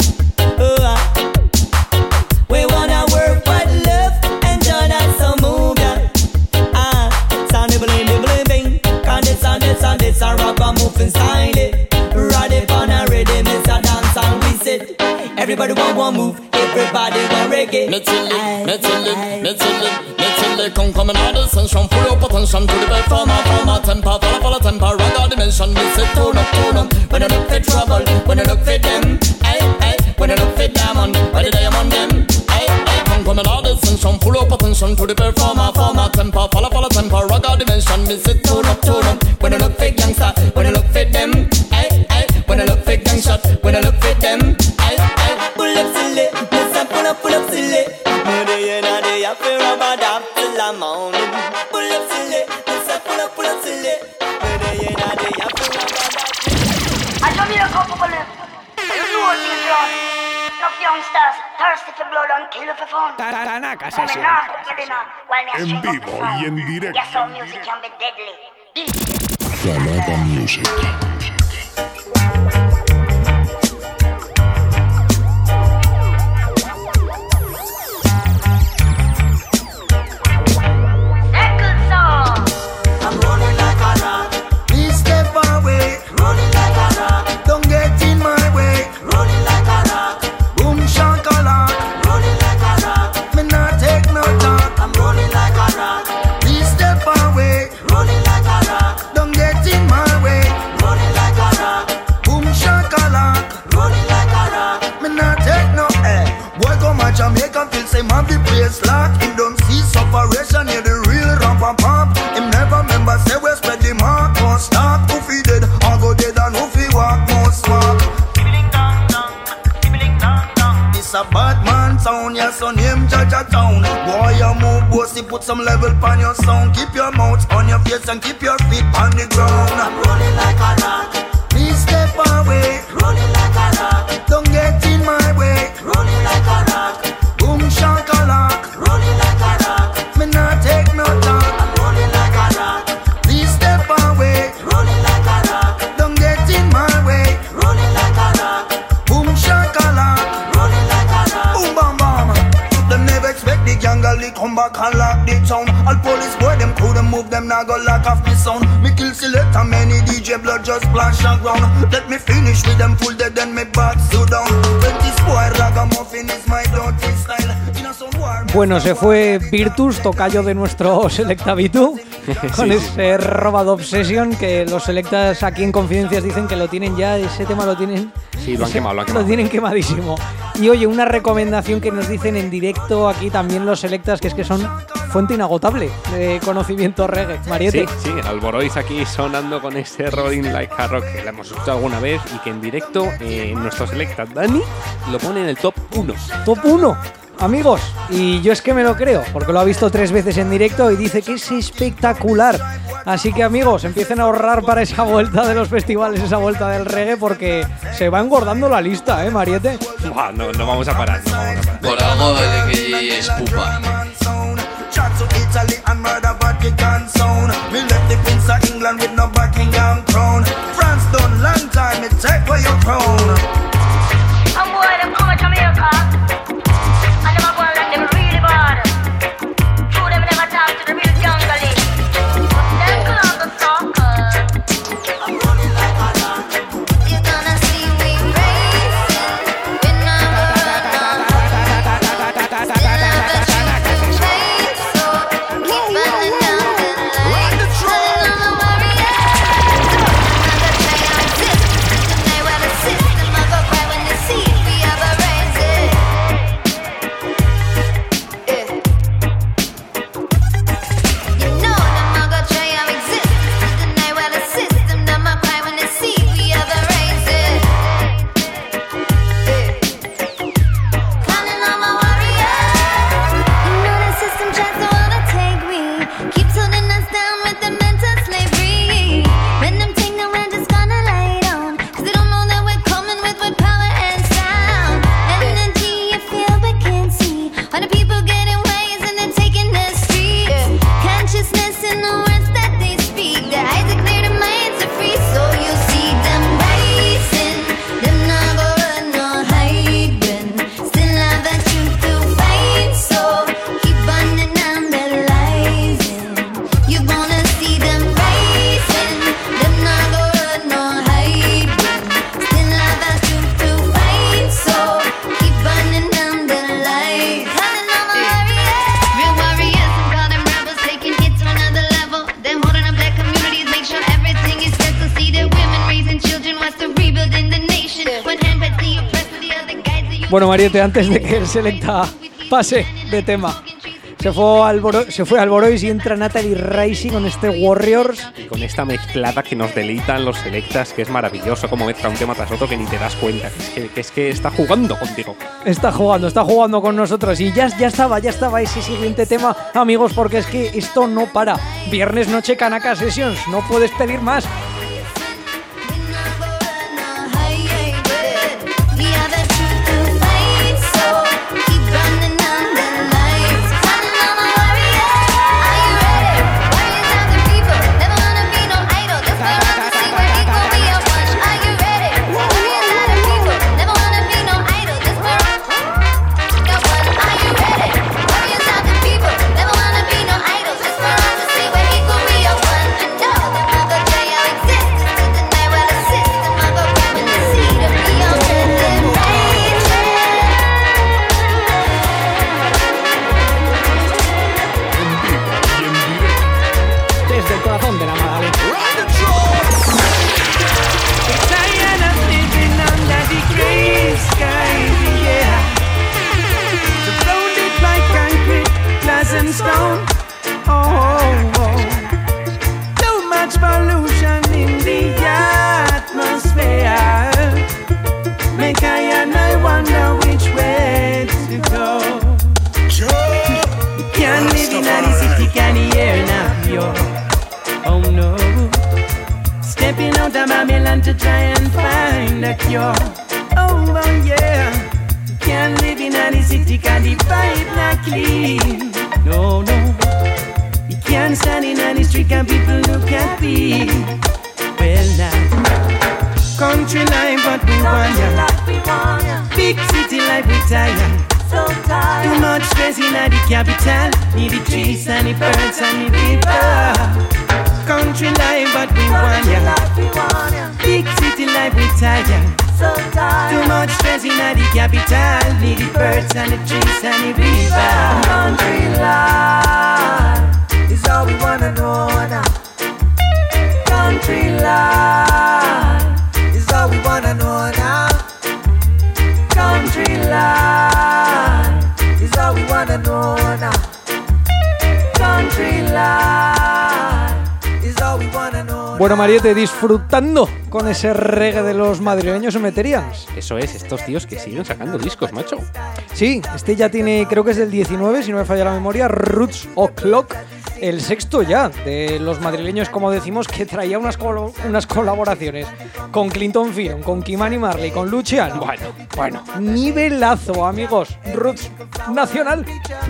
We wanna work with love and join us some move ya. Sound bling, cause this a rock a moving style. Radic on a rhythm is a dance and we sit. Everybody want move, everybody want reggae. Me tell it, come in all the sunshine. Pull up attention to the bed from a temper, follow temper, ragga dimension. Me say turn up. When I look for trouble, when I look for them, hey, when I look for diamond, when the diamond them, hey, come motion to the performer, former temper, follow temper, rocker dimension. Me sit tune up. When I look for gangsta, when I look for them, ay ay. When I look for gang shot, when I look for them, ay ay. Pull up silly, listen, pull up silly. No day and a day I feel about that till the morning. Pull up silly, listen, pull up silly. No day and a day I feel about that. I show me a couple of them. You know what things are. Enough youngsters thirsty for blood and kill for fun. Tanaka Session. En vivo y en directo. Yes, our music can be deadly. Kanaka Music. I'm rolling like a rock. Please step away. Rolling like a rock. Don't get in my way. Rolling like a rock. Boom shakalaka. Rolling like a rock. Me not take no talk. I'm rolling like a rock. Please step away. Rolling like a rock. Don't get in my way. Rolling like a rock. Boom shakalaka. Rolling like a rock. Me not take no air. Boy come a Jamaica feel say man the place lock. Him don't see separation here the real rapper pop. Him never remember say we spread the mark. Don't stop who fi dead or go dead and who fi walk most walk. It's a bad man town, your son him Jaja town. Boy you move bossy, put some level on your sound. Keep your mouth on your face and keep your feet on the ground. I'm rolling like a rock. Please step away. Rolling like a rock. Don't get in my way. Rolling like a rock. Boom shakalaka. Rolling like a rock. Me not take no talk. I'm rolling like a rock. Please step away. Rolling like a rock. Don't get in my way. Rolling like a rock. Boom shakalaka. Rolling like a rock. Boom bam bam. Them never expect the gangali come back and lock the town. All police boy them couldn't move them now go lock off the sound. Me kill select and many DJ blood just splash on ground. Let me finish with them full dead then me back so down. When this boy ragamuffin is my dirty style. Bueno, se fue Virtus, tocayo de nuestro Selectavitu, con ese Robado Obsession, que los selectas aquí en Confidencias dicen que lo tienen ya, ese tema lo tienen... Sí, lo han quemado. Lo tienen quemadísimo. Y oye, una recomendación que nos dicen en directo aquí también los selectas, que es que son fuente inagotable de conocimiento reggae. Mariette. Sí, Alboroiz aquí sonando con ese Rolling Like a Rock que la hemos escuchado alguna vez y que en directo nuestro selecta Dani lo pone en el top 1. Top 1. Amigos, y yo es que me lo creo, porque lo ha visto 3 veces en directo y dice que es espectacular. Así que amigos, empiecen a ahorrar para esa vuelta de los festivales, esa vuelta del reggae, porque se va engordando la lista, Mariette. Buah, no vamos a parar, Por algo de que es pupa. Chat to Italy and murder Vatican sound. Me left the Prince of England with no Buckingham crown. France done long time, it take away your crown. I'm boy, them come to Jamaica. And them a go like them really bad. True, them never talk to the real gangali. But them clown the stalkers. I'm running like a rock. You're gonna see we racing. We're Bueno, Mariette, antes de que el Selecta pase de tema, Se fue al Borois y entra Natalie Raisi con este Warriors. Y con esta mezclada que nos deleitan los selectas, que es maravilloso como mezcla un tema tras otro que ni te das cuenta. Es que está jugando contigo. Está jugando con nosotros. Y ya estaba ese siguiente tema, amigos, porque es que esto no para. Viernes noche Kanaka Sessions, no puedes pedir más. To try and find a cure. Oh, yeah. Can't live in any city, cause the vibe not clean. No. You can't stand in any street, and people look at me. Well, now, country life, but we want ya. Big city life, we tired. So tired. Too much stress in the capital. Need the trees and the birds and the people. Country life, but we want ya. Big city life, we tired. So tired. Too much stress in the capital. Need the birds and the trees and the people. Country life is all we wanna know now. Country life is all we wanna know now. Country life is all we wanna know now. Country life. Bueno, Mariette, disfrutando con ese reggae de los madrileños Cemeterians. Eso es, estos tíos que siguen sacando discos, macho. Sí, este ya tiene, creo que es del 19, si no me falla la memoria, Roots O'Clock, el sexto ya de los madrileños, como decimos, que traía unas colaboraciones con Clinton Firon, con Kimani Marley, con Luciano. Bueno, nivelazo, amigos. Roots nacional.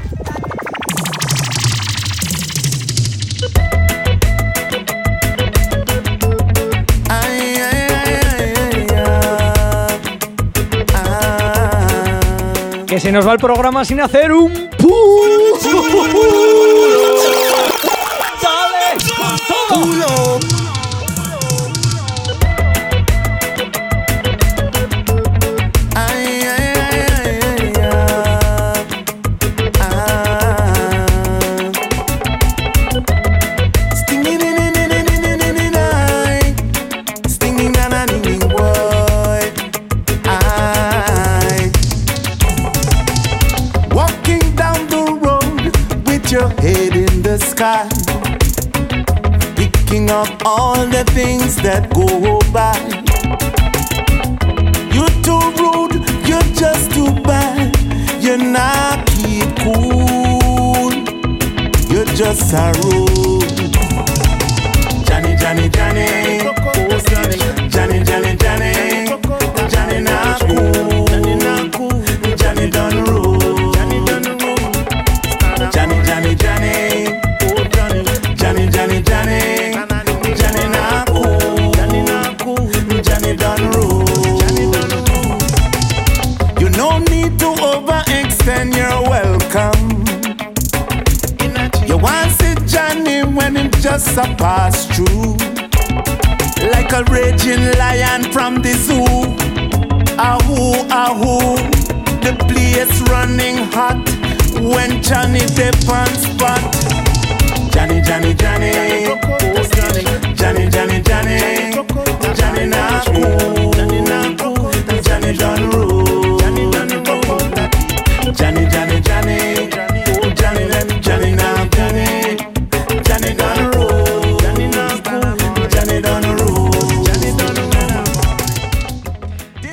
Que se nos va el programa sin hacer un ¡Dale! ¡Todo! Sky, picking up all the things that go by. You're too rude, you're just too bad. You're not keep cool, you're just a rude. Johnny, Johnny, Johnny, Johnny, Johnny, Johnny, Johnny not cool, Johnny done rude, Johnny, Johnny, Johnny. Johnny, Johnny, Johnny, Johnny not cool, Johnny done rude. You no need to overextend your welcome. You want to see Johnny when it just a pass through, like a raging lion from the zoo. Ahoo, the place running hot when Johnny dip on spot. Johnny, Johnny, Johnny, Johnny, Johnny, Johnny, Johnny not cool, Johnny done rude. Johnny, Johnny, Johnny, Johnny, Johnny,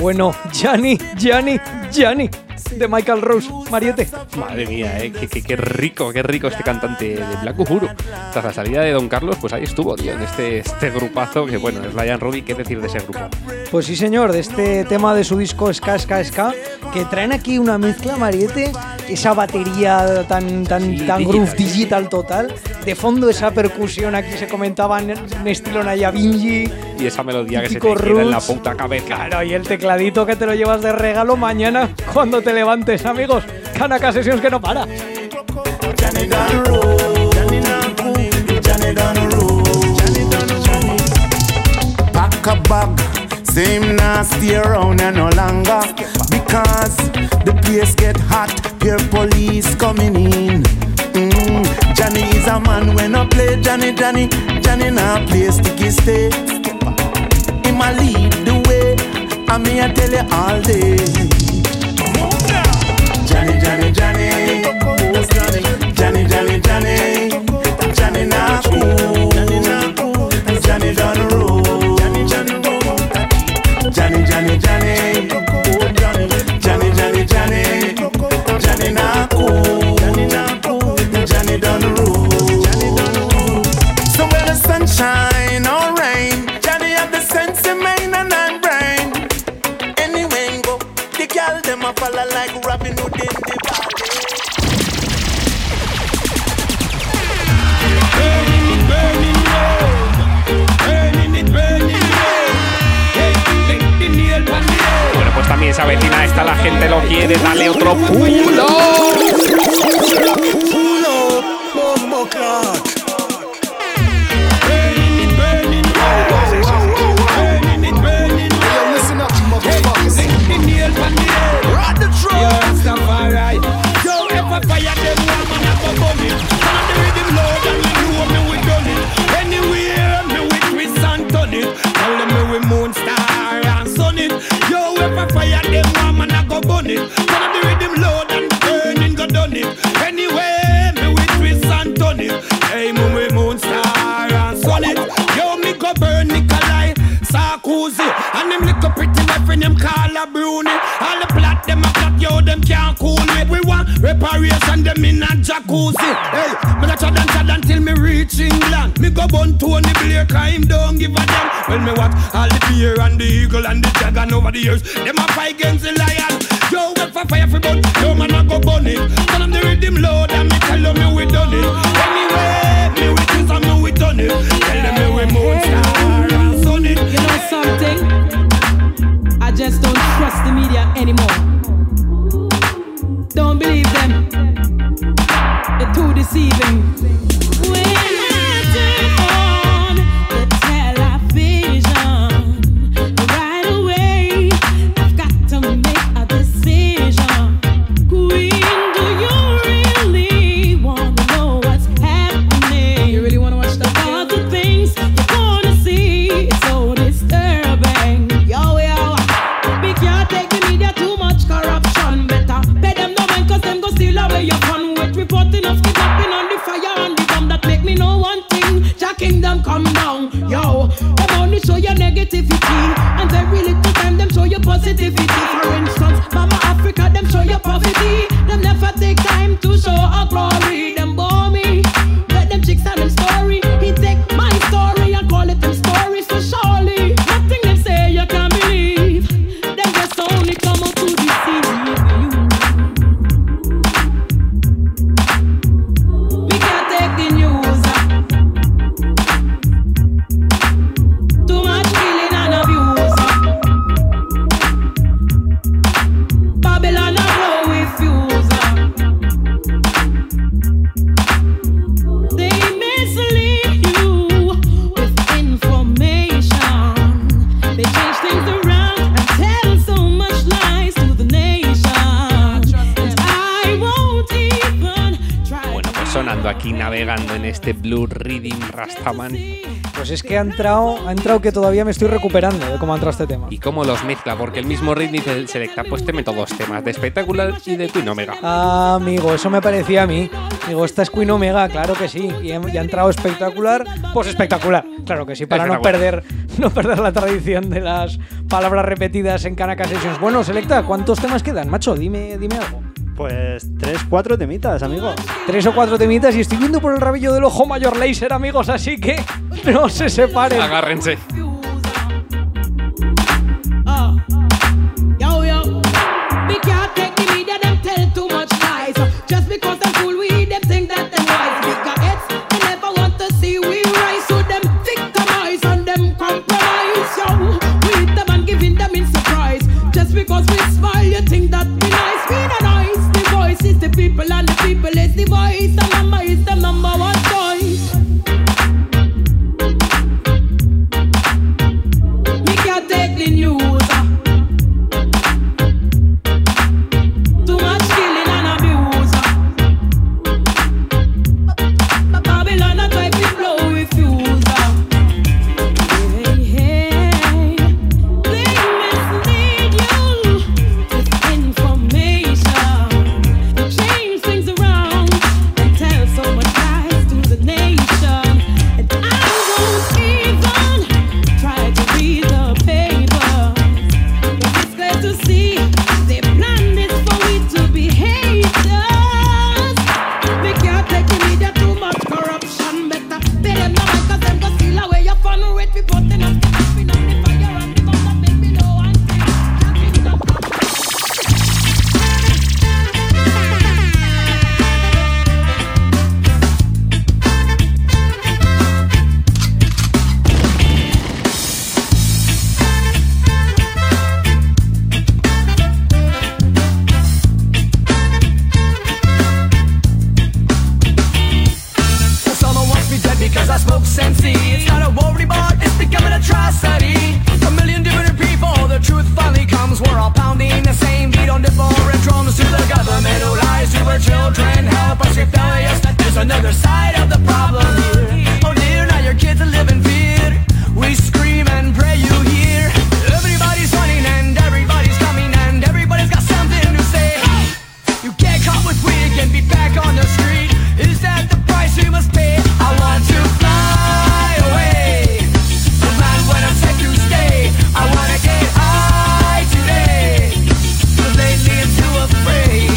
bueno. Gianni, de Michael Rose. Mariette. Madre mía, qué rico este cantante de Black Uhuru. Tras la salida de Don Carlos, pues ahí estuvo, tío, en este grupazo que, bueno, es Ryan Robbie. ¿Qué decir de ese grupo? Pues sí, señor, de este tema de su disco Ska, que traen aquí una mezcla, Mariette, esa batería tan groove digital total, de fondo esa percusión, aquí se comentaba en estilo Naya Vinci, y esa melodía que se te queda en la puta cabeza. Claro, y el tecladito que te lo llevas de regalo mañana cuando te levantes, amigos. Kanaka Sessions que no para. Pack a bag, same nasty around and no longer, because the place get hot, your police coming in. Johnny is a man when I play Johnny now play sticky stay. Him a lead the way, and me I tell you all day. Johnny now cool, Johnny done roll, Johnny now cool, Johnny done roll. So when the sunshine or rain, Johnny have the sense in mind and I'm brain. Anyway go, the girl them a follow like Robin Hood in the valley. Bueno, pues también se avecina esta, la gente lo quiere, dale otro pulo. Fire them warm and I go burn it. Gonna do rhythm loud and burning go done it. Anyway, me with twist and turn it. Hey, me moon star and sun it. Yo, me go burn Nikolai Sarkozy. And them little pretty my friend them call a Bruni. All the plot them a plot, yo, them can't cool me. We want reparation them in a jacuzzi. Hey, me not chat until me reach England. Me go burn Tony Blair, cause him don't give a damn. When me watch all the bear and the eagle and the dragon over the years, them a fight against the lion. Yo, wait for fire for burn, yo man a go burn it. Tell them the rhythm loud and me tell them me we done it. Anyway, me we choose and me we done it. Tell them me we moon star and sun it. You know something? I just don't trust the media anymore. Don't believe them. They're too deceiving. When I turn on the television, right away I've got to make a decision. Queen, do you really want to know what's happening? You really want to watch that? All the things you want to see, it's so disturbing. Yo, we can't take the media too much corruption. Better pay them no mind, cause them go steal away your fun. With reporting of kidnapping on the fire and the bomb, that make me know one thing: Jah kingdom come down. Yo, them only show your negativity, and very little time them show your positivity. For instance, Mama Africa, them show your poverty. Them never take time to show our glory. Them bore me, let them chicks tell them story. He take my story and call it them story. So surely, nothing them say you can't believe. Them just only come out to deceive you. We can't take the news. Too much killing and abuse. Babylon a blow with fuse. They mislead you with information. They change things around and tell so much lies to the nation. And I won't even try. Bueno, pues sonando aquí, navegando en este Blue Reading Rastaman. Pues es que ha entrado que todavía me estoy recuperando de cómo ha entrado este tema. Y cómo los mezcla, porque el mismo Ritney Selecta pues te mete dos temas, de Espectacular y de Queen Omega. Ah, amigo, eso me parecía a mí. Digo, esta es Queen Omega, claro que sí. Y ha entrado espectacular, pues espectacular. Claro que sí, para no perder la tradición de las palabras repetidas en Kanaka Sessions. Bueno, Selecta, ¿cuántos temas quedan, macho? Dime algo. Pues 3-4 temitas, amigo. 3 o 4 temitas y estoy viendo por el rabillo del ojo Mayor Laser, amigos, así que no se separen. Agárrense. People and the people is the voice, the number is the number one voice. Me can't take the news. Too much killing and abuse. Babylon a try to blow with fuse. Hey, hey, they mislead you with information. Change things around and tell so much lies to the nation. And I won't even try to read the paper. It's glad to see they planned this for we to be haters. We can't take the media too much corruption. Better tell them no, cause them go steal away your fun with people. Then I'm keeping up the fire and the mouth that make me know and Someone wants me dead because I smoke Sensi. It's not a worry bar, it's becoming a atrocity. A million different people, the truth finally comes. We're all pounding the same beat on different drums. To the government who lies to our children, help us rebellious. There's another side of the problem here. Oh dear, now your kids are living fear. We scream and pray you hear. Everybody's running and everybody's coming and everybody's got something to say. You can't come with wig and be back on the street. Is that the price we must pay? I want to fly away. The man when I'm set to stay. I wanna get high today. Cause lately I'm too afraid.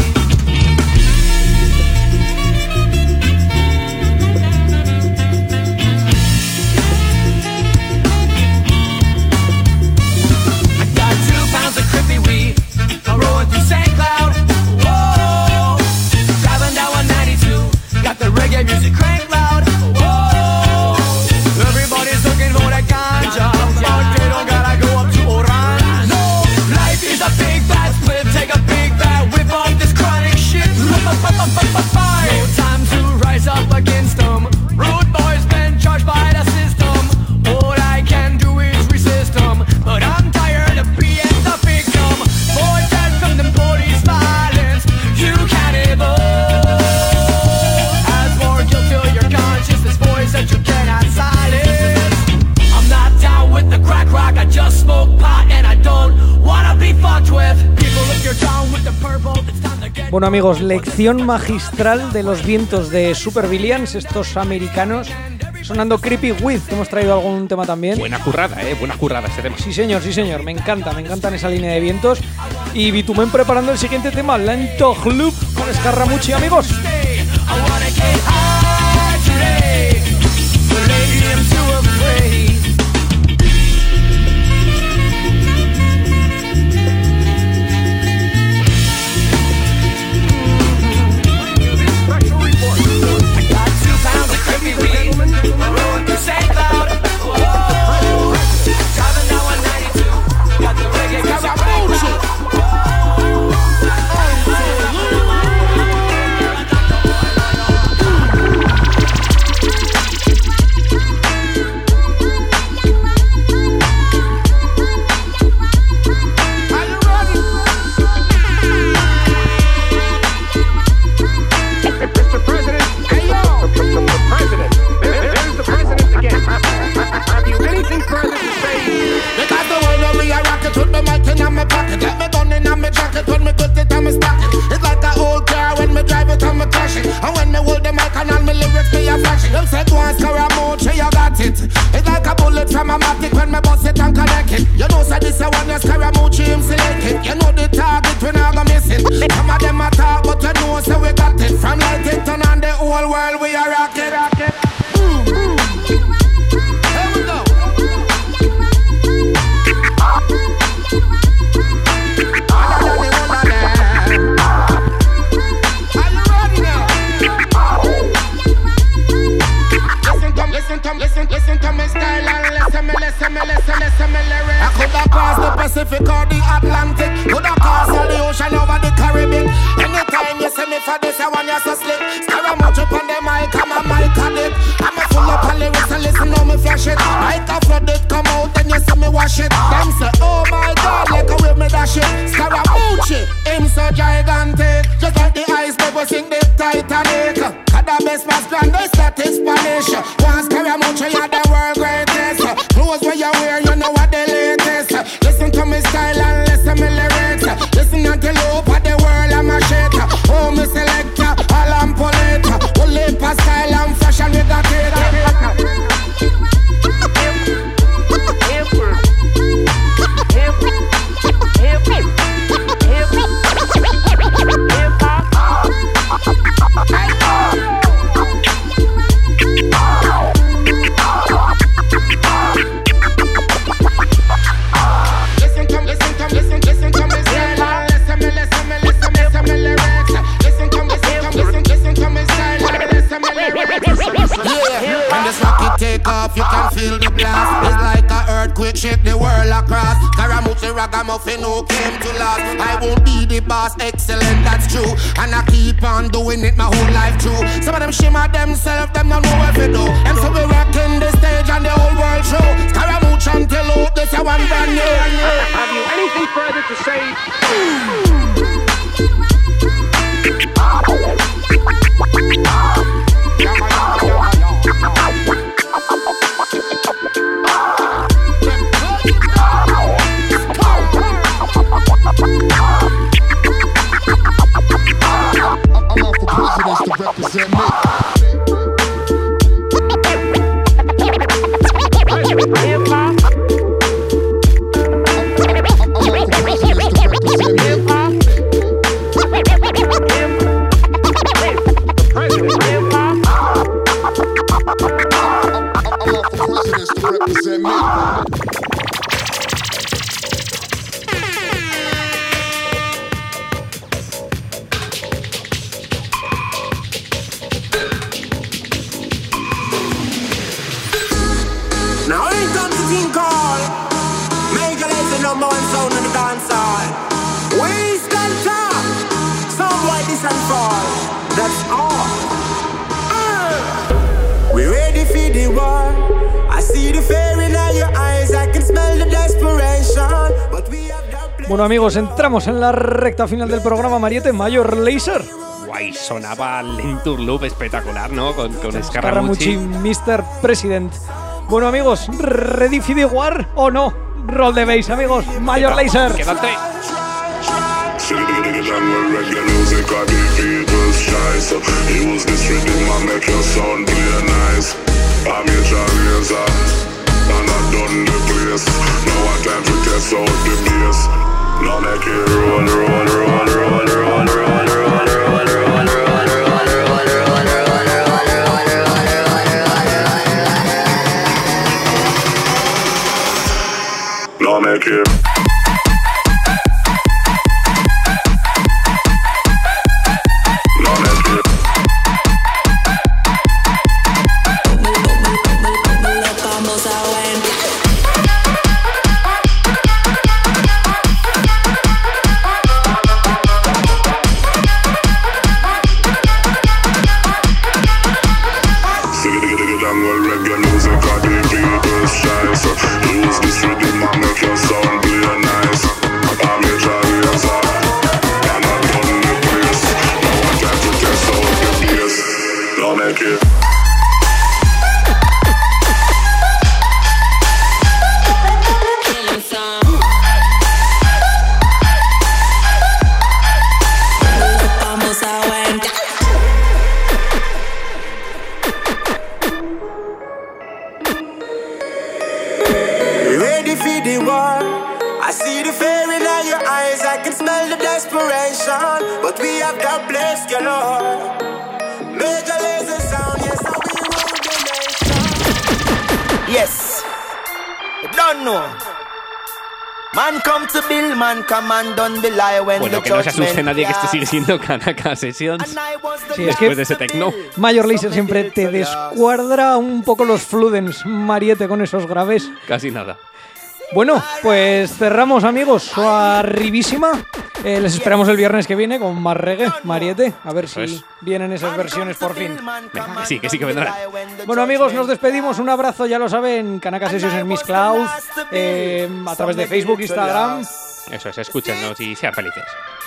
I got 2 pounds of crippy weed. I'm rolling through St. Cloud. Whoa. Driving down 192. Got the reggae music crank loud. Whoa. Everybody's looking for that ganja, but they don't gotta go up to Orange. No. Life is a big fast flip. Take a big bad whip off this chronic shit. No time to rise up against them. Rude boys been charged by the system. All I can do is resist them, but I'm tired of being the victim. More dead from the police violence. You can't evolve. Adds more guilt to your conscience. This voice that you cannot silence. I'm not down with the crack rock. I just smoke pot and I don't wanna be fucked with. People, if you're down with the purple, it's time to get. Bueno, amigos, lección magistral de los vientos de Super Villains, estos americanos, sonando Creepy With. Hemos traído algún tema también. Buena currada este tema. Sí, señor, me encantan esa línea de vientos. Y Bitumen preparando el siguiente tema, Lento Loop con Scarramucci, amigos. I wanna get high today, but lately I'm too afraid. I got 2 pounds of crippy weed. I'm rolling through St. Cloud. Whoa. Driving down 192. Got the reggae music cranked loud. Them say go and Scaramucci, you got it. It's like a bullet from a matic when me bust it and connect it. You know say this a one, you Scaramucci him select it. You know the target, we not gonna miss it. Some of them a talk, but you know say we got it. From Lightington and the whole world, we are rocket. Here we go. Listen to me style and listen me lyrics. I could have crossed the Pacific or the Atlantic. Could have crossed all the ocean over the Caribbean. Anytime you see me for this, I want you so slick. Scaramucci on the mic, I'm a mic addict. I'm a full up on lyrics and listen how me flash it. Like a flood it come out, then you see me wash it. Them say, oh my God, like a way me dash it. Scaramucci, him so gigantic. Just like the iceberg, we sing the Titanic. The best mass grande, that is Spanish. Once Scaramucci, you're the world greatest. Clothes where you wear, you know what the latest. Listen to me style and listen me lyrics. Listen until you open the world, I'm a shit. Oh, me selector, all I'm polite. Only for style and fashion, we got it. Take off, you can feel the blast. It's like an earthquake, shake the world across. Scaramucci ragamuffin who came to last. I won't be the boss, excellent, that's true. And I keep on doing it my whole life through. Some of them shimmer themselves, them don't know what to do. Them so we rocking the stage and the whole world show. Scaramucci until out, this is one brand new. Have you anything further to say? I'm out for presidents to represent me. Bueno amigos, entramos en la recta final del programa. Mariette, Major Lazer. Guay, sonaba Lentur Loop espectacular, ¿no? Con Scaramucci, Scaramucci. Mr. President. Bueno amigos, ¿ready for the war o no? Roll the bass amigos, Major Lazer. Quedan 3. Now make it roll, roll, roll, roll, roll, roll, roll, roll, now make it. nation, but we have that blessed galore. Major laser sound, yes, how we rule the nation. Yes, you don't know. Man come to build, man come and don't be lie when Bueno, the que no se asuste judgment nadie que esto sigue comes. siendo Kanaka Sessions. Sí, es Después que de ese techno. Major Lazer siempre te descuadra un poco los fludens, Mariette, con esos graves. Casi nada. Bueno, pues cerramos, amigos, arribísima. Les esperamos el viernes que viene con más reggae, Mariette. A ver si Eso es. vienen esas versiones por fin. Venga, que sí que vendrán. Bueno, amigos, nos despedimos. Un abrazo, ya lo saben, Kanaka Sessions en Miss Cloud, a través de Facebook, Instagram. Eso es, escúchenos y sean felices.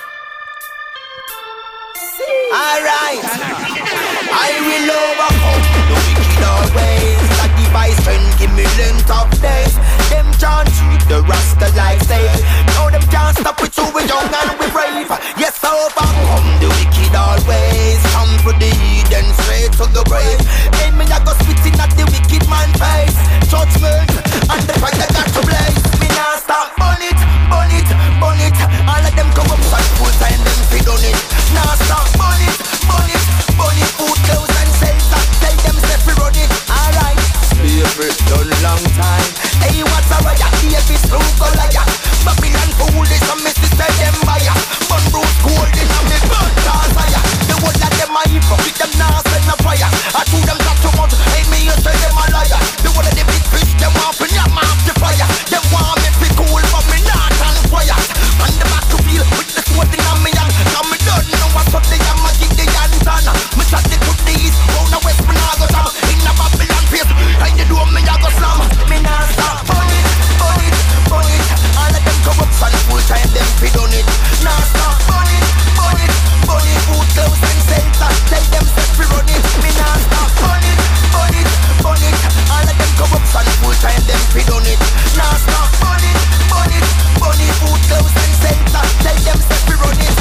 Alright, I will overcome the wicked always. Sacrifice and give me length of days. Them can't treat the Rasta like slaves. Now them can't stop it, so we young and we brave. Yes, I overcome the wicked always. Come for the heathen straight to the grave. Then me I go spitting at the wicked man face. Judgment and the fight I got to blaze. Me now stop burn it, burn it, burn it. All of them come up and full time them feed on it. Now stop burn it, burn it, burn it. Food, clothes and shelter. Tell them step we run it. Alright, slavery done long time. Hey, what's a riot? Davis through Goliath. Babylon fool is a message tell them buyer. Bun Bruce gold in a me burn fire. The whole of them are evil. With them now send a fire. I told them not too much. Hey, me you say them a liar. The whole of the big fish them want to knock me off the fire. Them want me to cool but me not on fire. On the battlefield with the sword in my hand. Now me don't know what's up the yam. I kick the hands on. Me shot the to the east. Round the west me now go down. In the Babylon face. And you do me I go slam. Me now stop. Burn it, burn it, burn it. All of them corrupt and full time them feed on it. Now stop. Burn it, burn it, burn it. Food, clothes and shelter. Tell them set free run it. Me now stop. Burn it, burn it, burn it. All of them corrupt and full time them feed on it. Now stop. Burn it, burn it, burn it. Food, clothes and shelter. Tell them set free run it.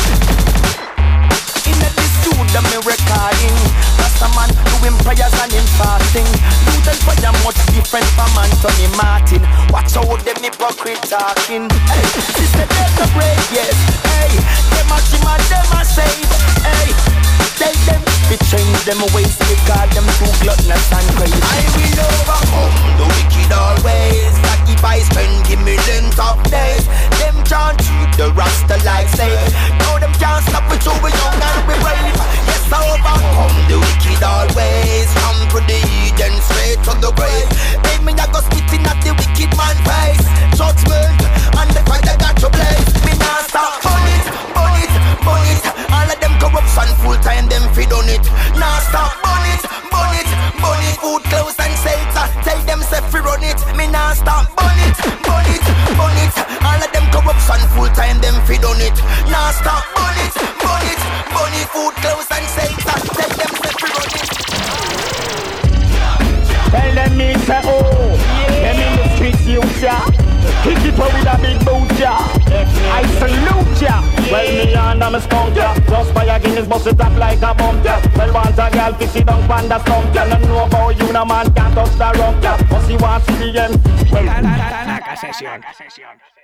In the studio me recording. Rasta man doing prayers and him fasting. Do them fire much different from Anthony Martin. Watch out them hypocrite talking. Hey, sister them no break, yes. Hey, them a dream and them a save. Hey, tell them to change them ways because them too gluttonous and crazy. I will overcome the wicked always. Sacrifice and give me length of days. Them can't treat the Rasta like slaves. Now them can't stop it, so we young and we brave. Yes, I overcome the wicked always. Come for the heathen straight to the grave. Then me I go spitting at the wicked man face. Judgment and the fight I got to blaze. Me now stop. Burn it, burn it, burn it. All of them corrupt and full time them feed on it. Now stop. Burn it, burn it, burn it. Food, clothes and shelter. Tell them set free run it. Me now stop. Burn it, burn it, burn it. All of them corrupt and full time them feed on it. Now stop. Burn it, burn it, burn it. Food, clothes and shelter. Tell them set free run it. Tell them me say oh, them in the streets you ya. Kick it up with a big boot ya. I salute ya. Well me and I'm a skunk ya. Just by a Guinness bust it up like a bump ya. Well want a girl fix it down pan the stump ya. No know about you no man can't touch the rump ya. But she wants to see the end. Well, Kanaka Sessions.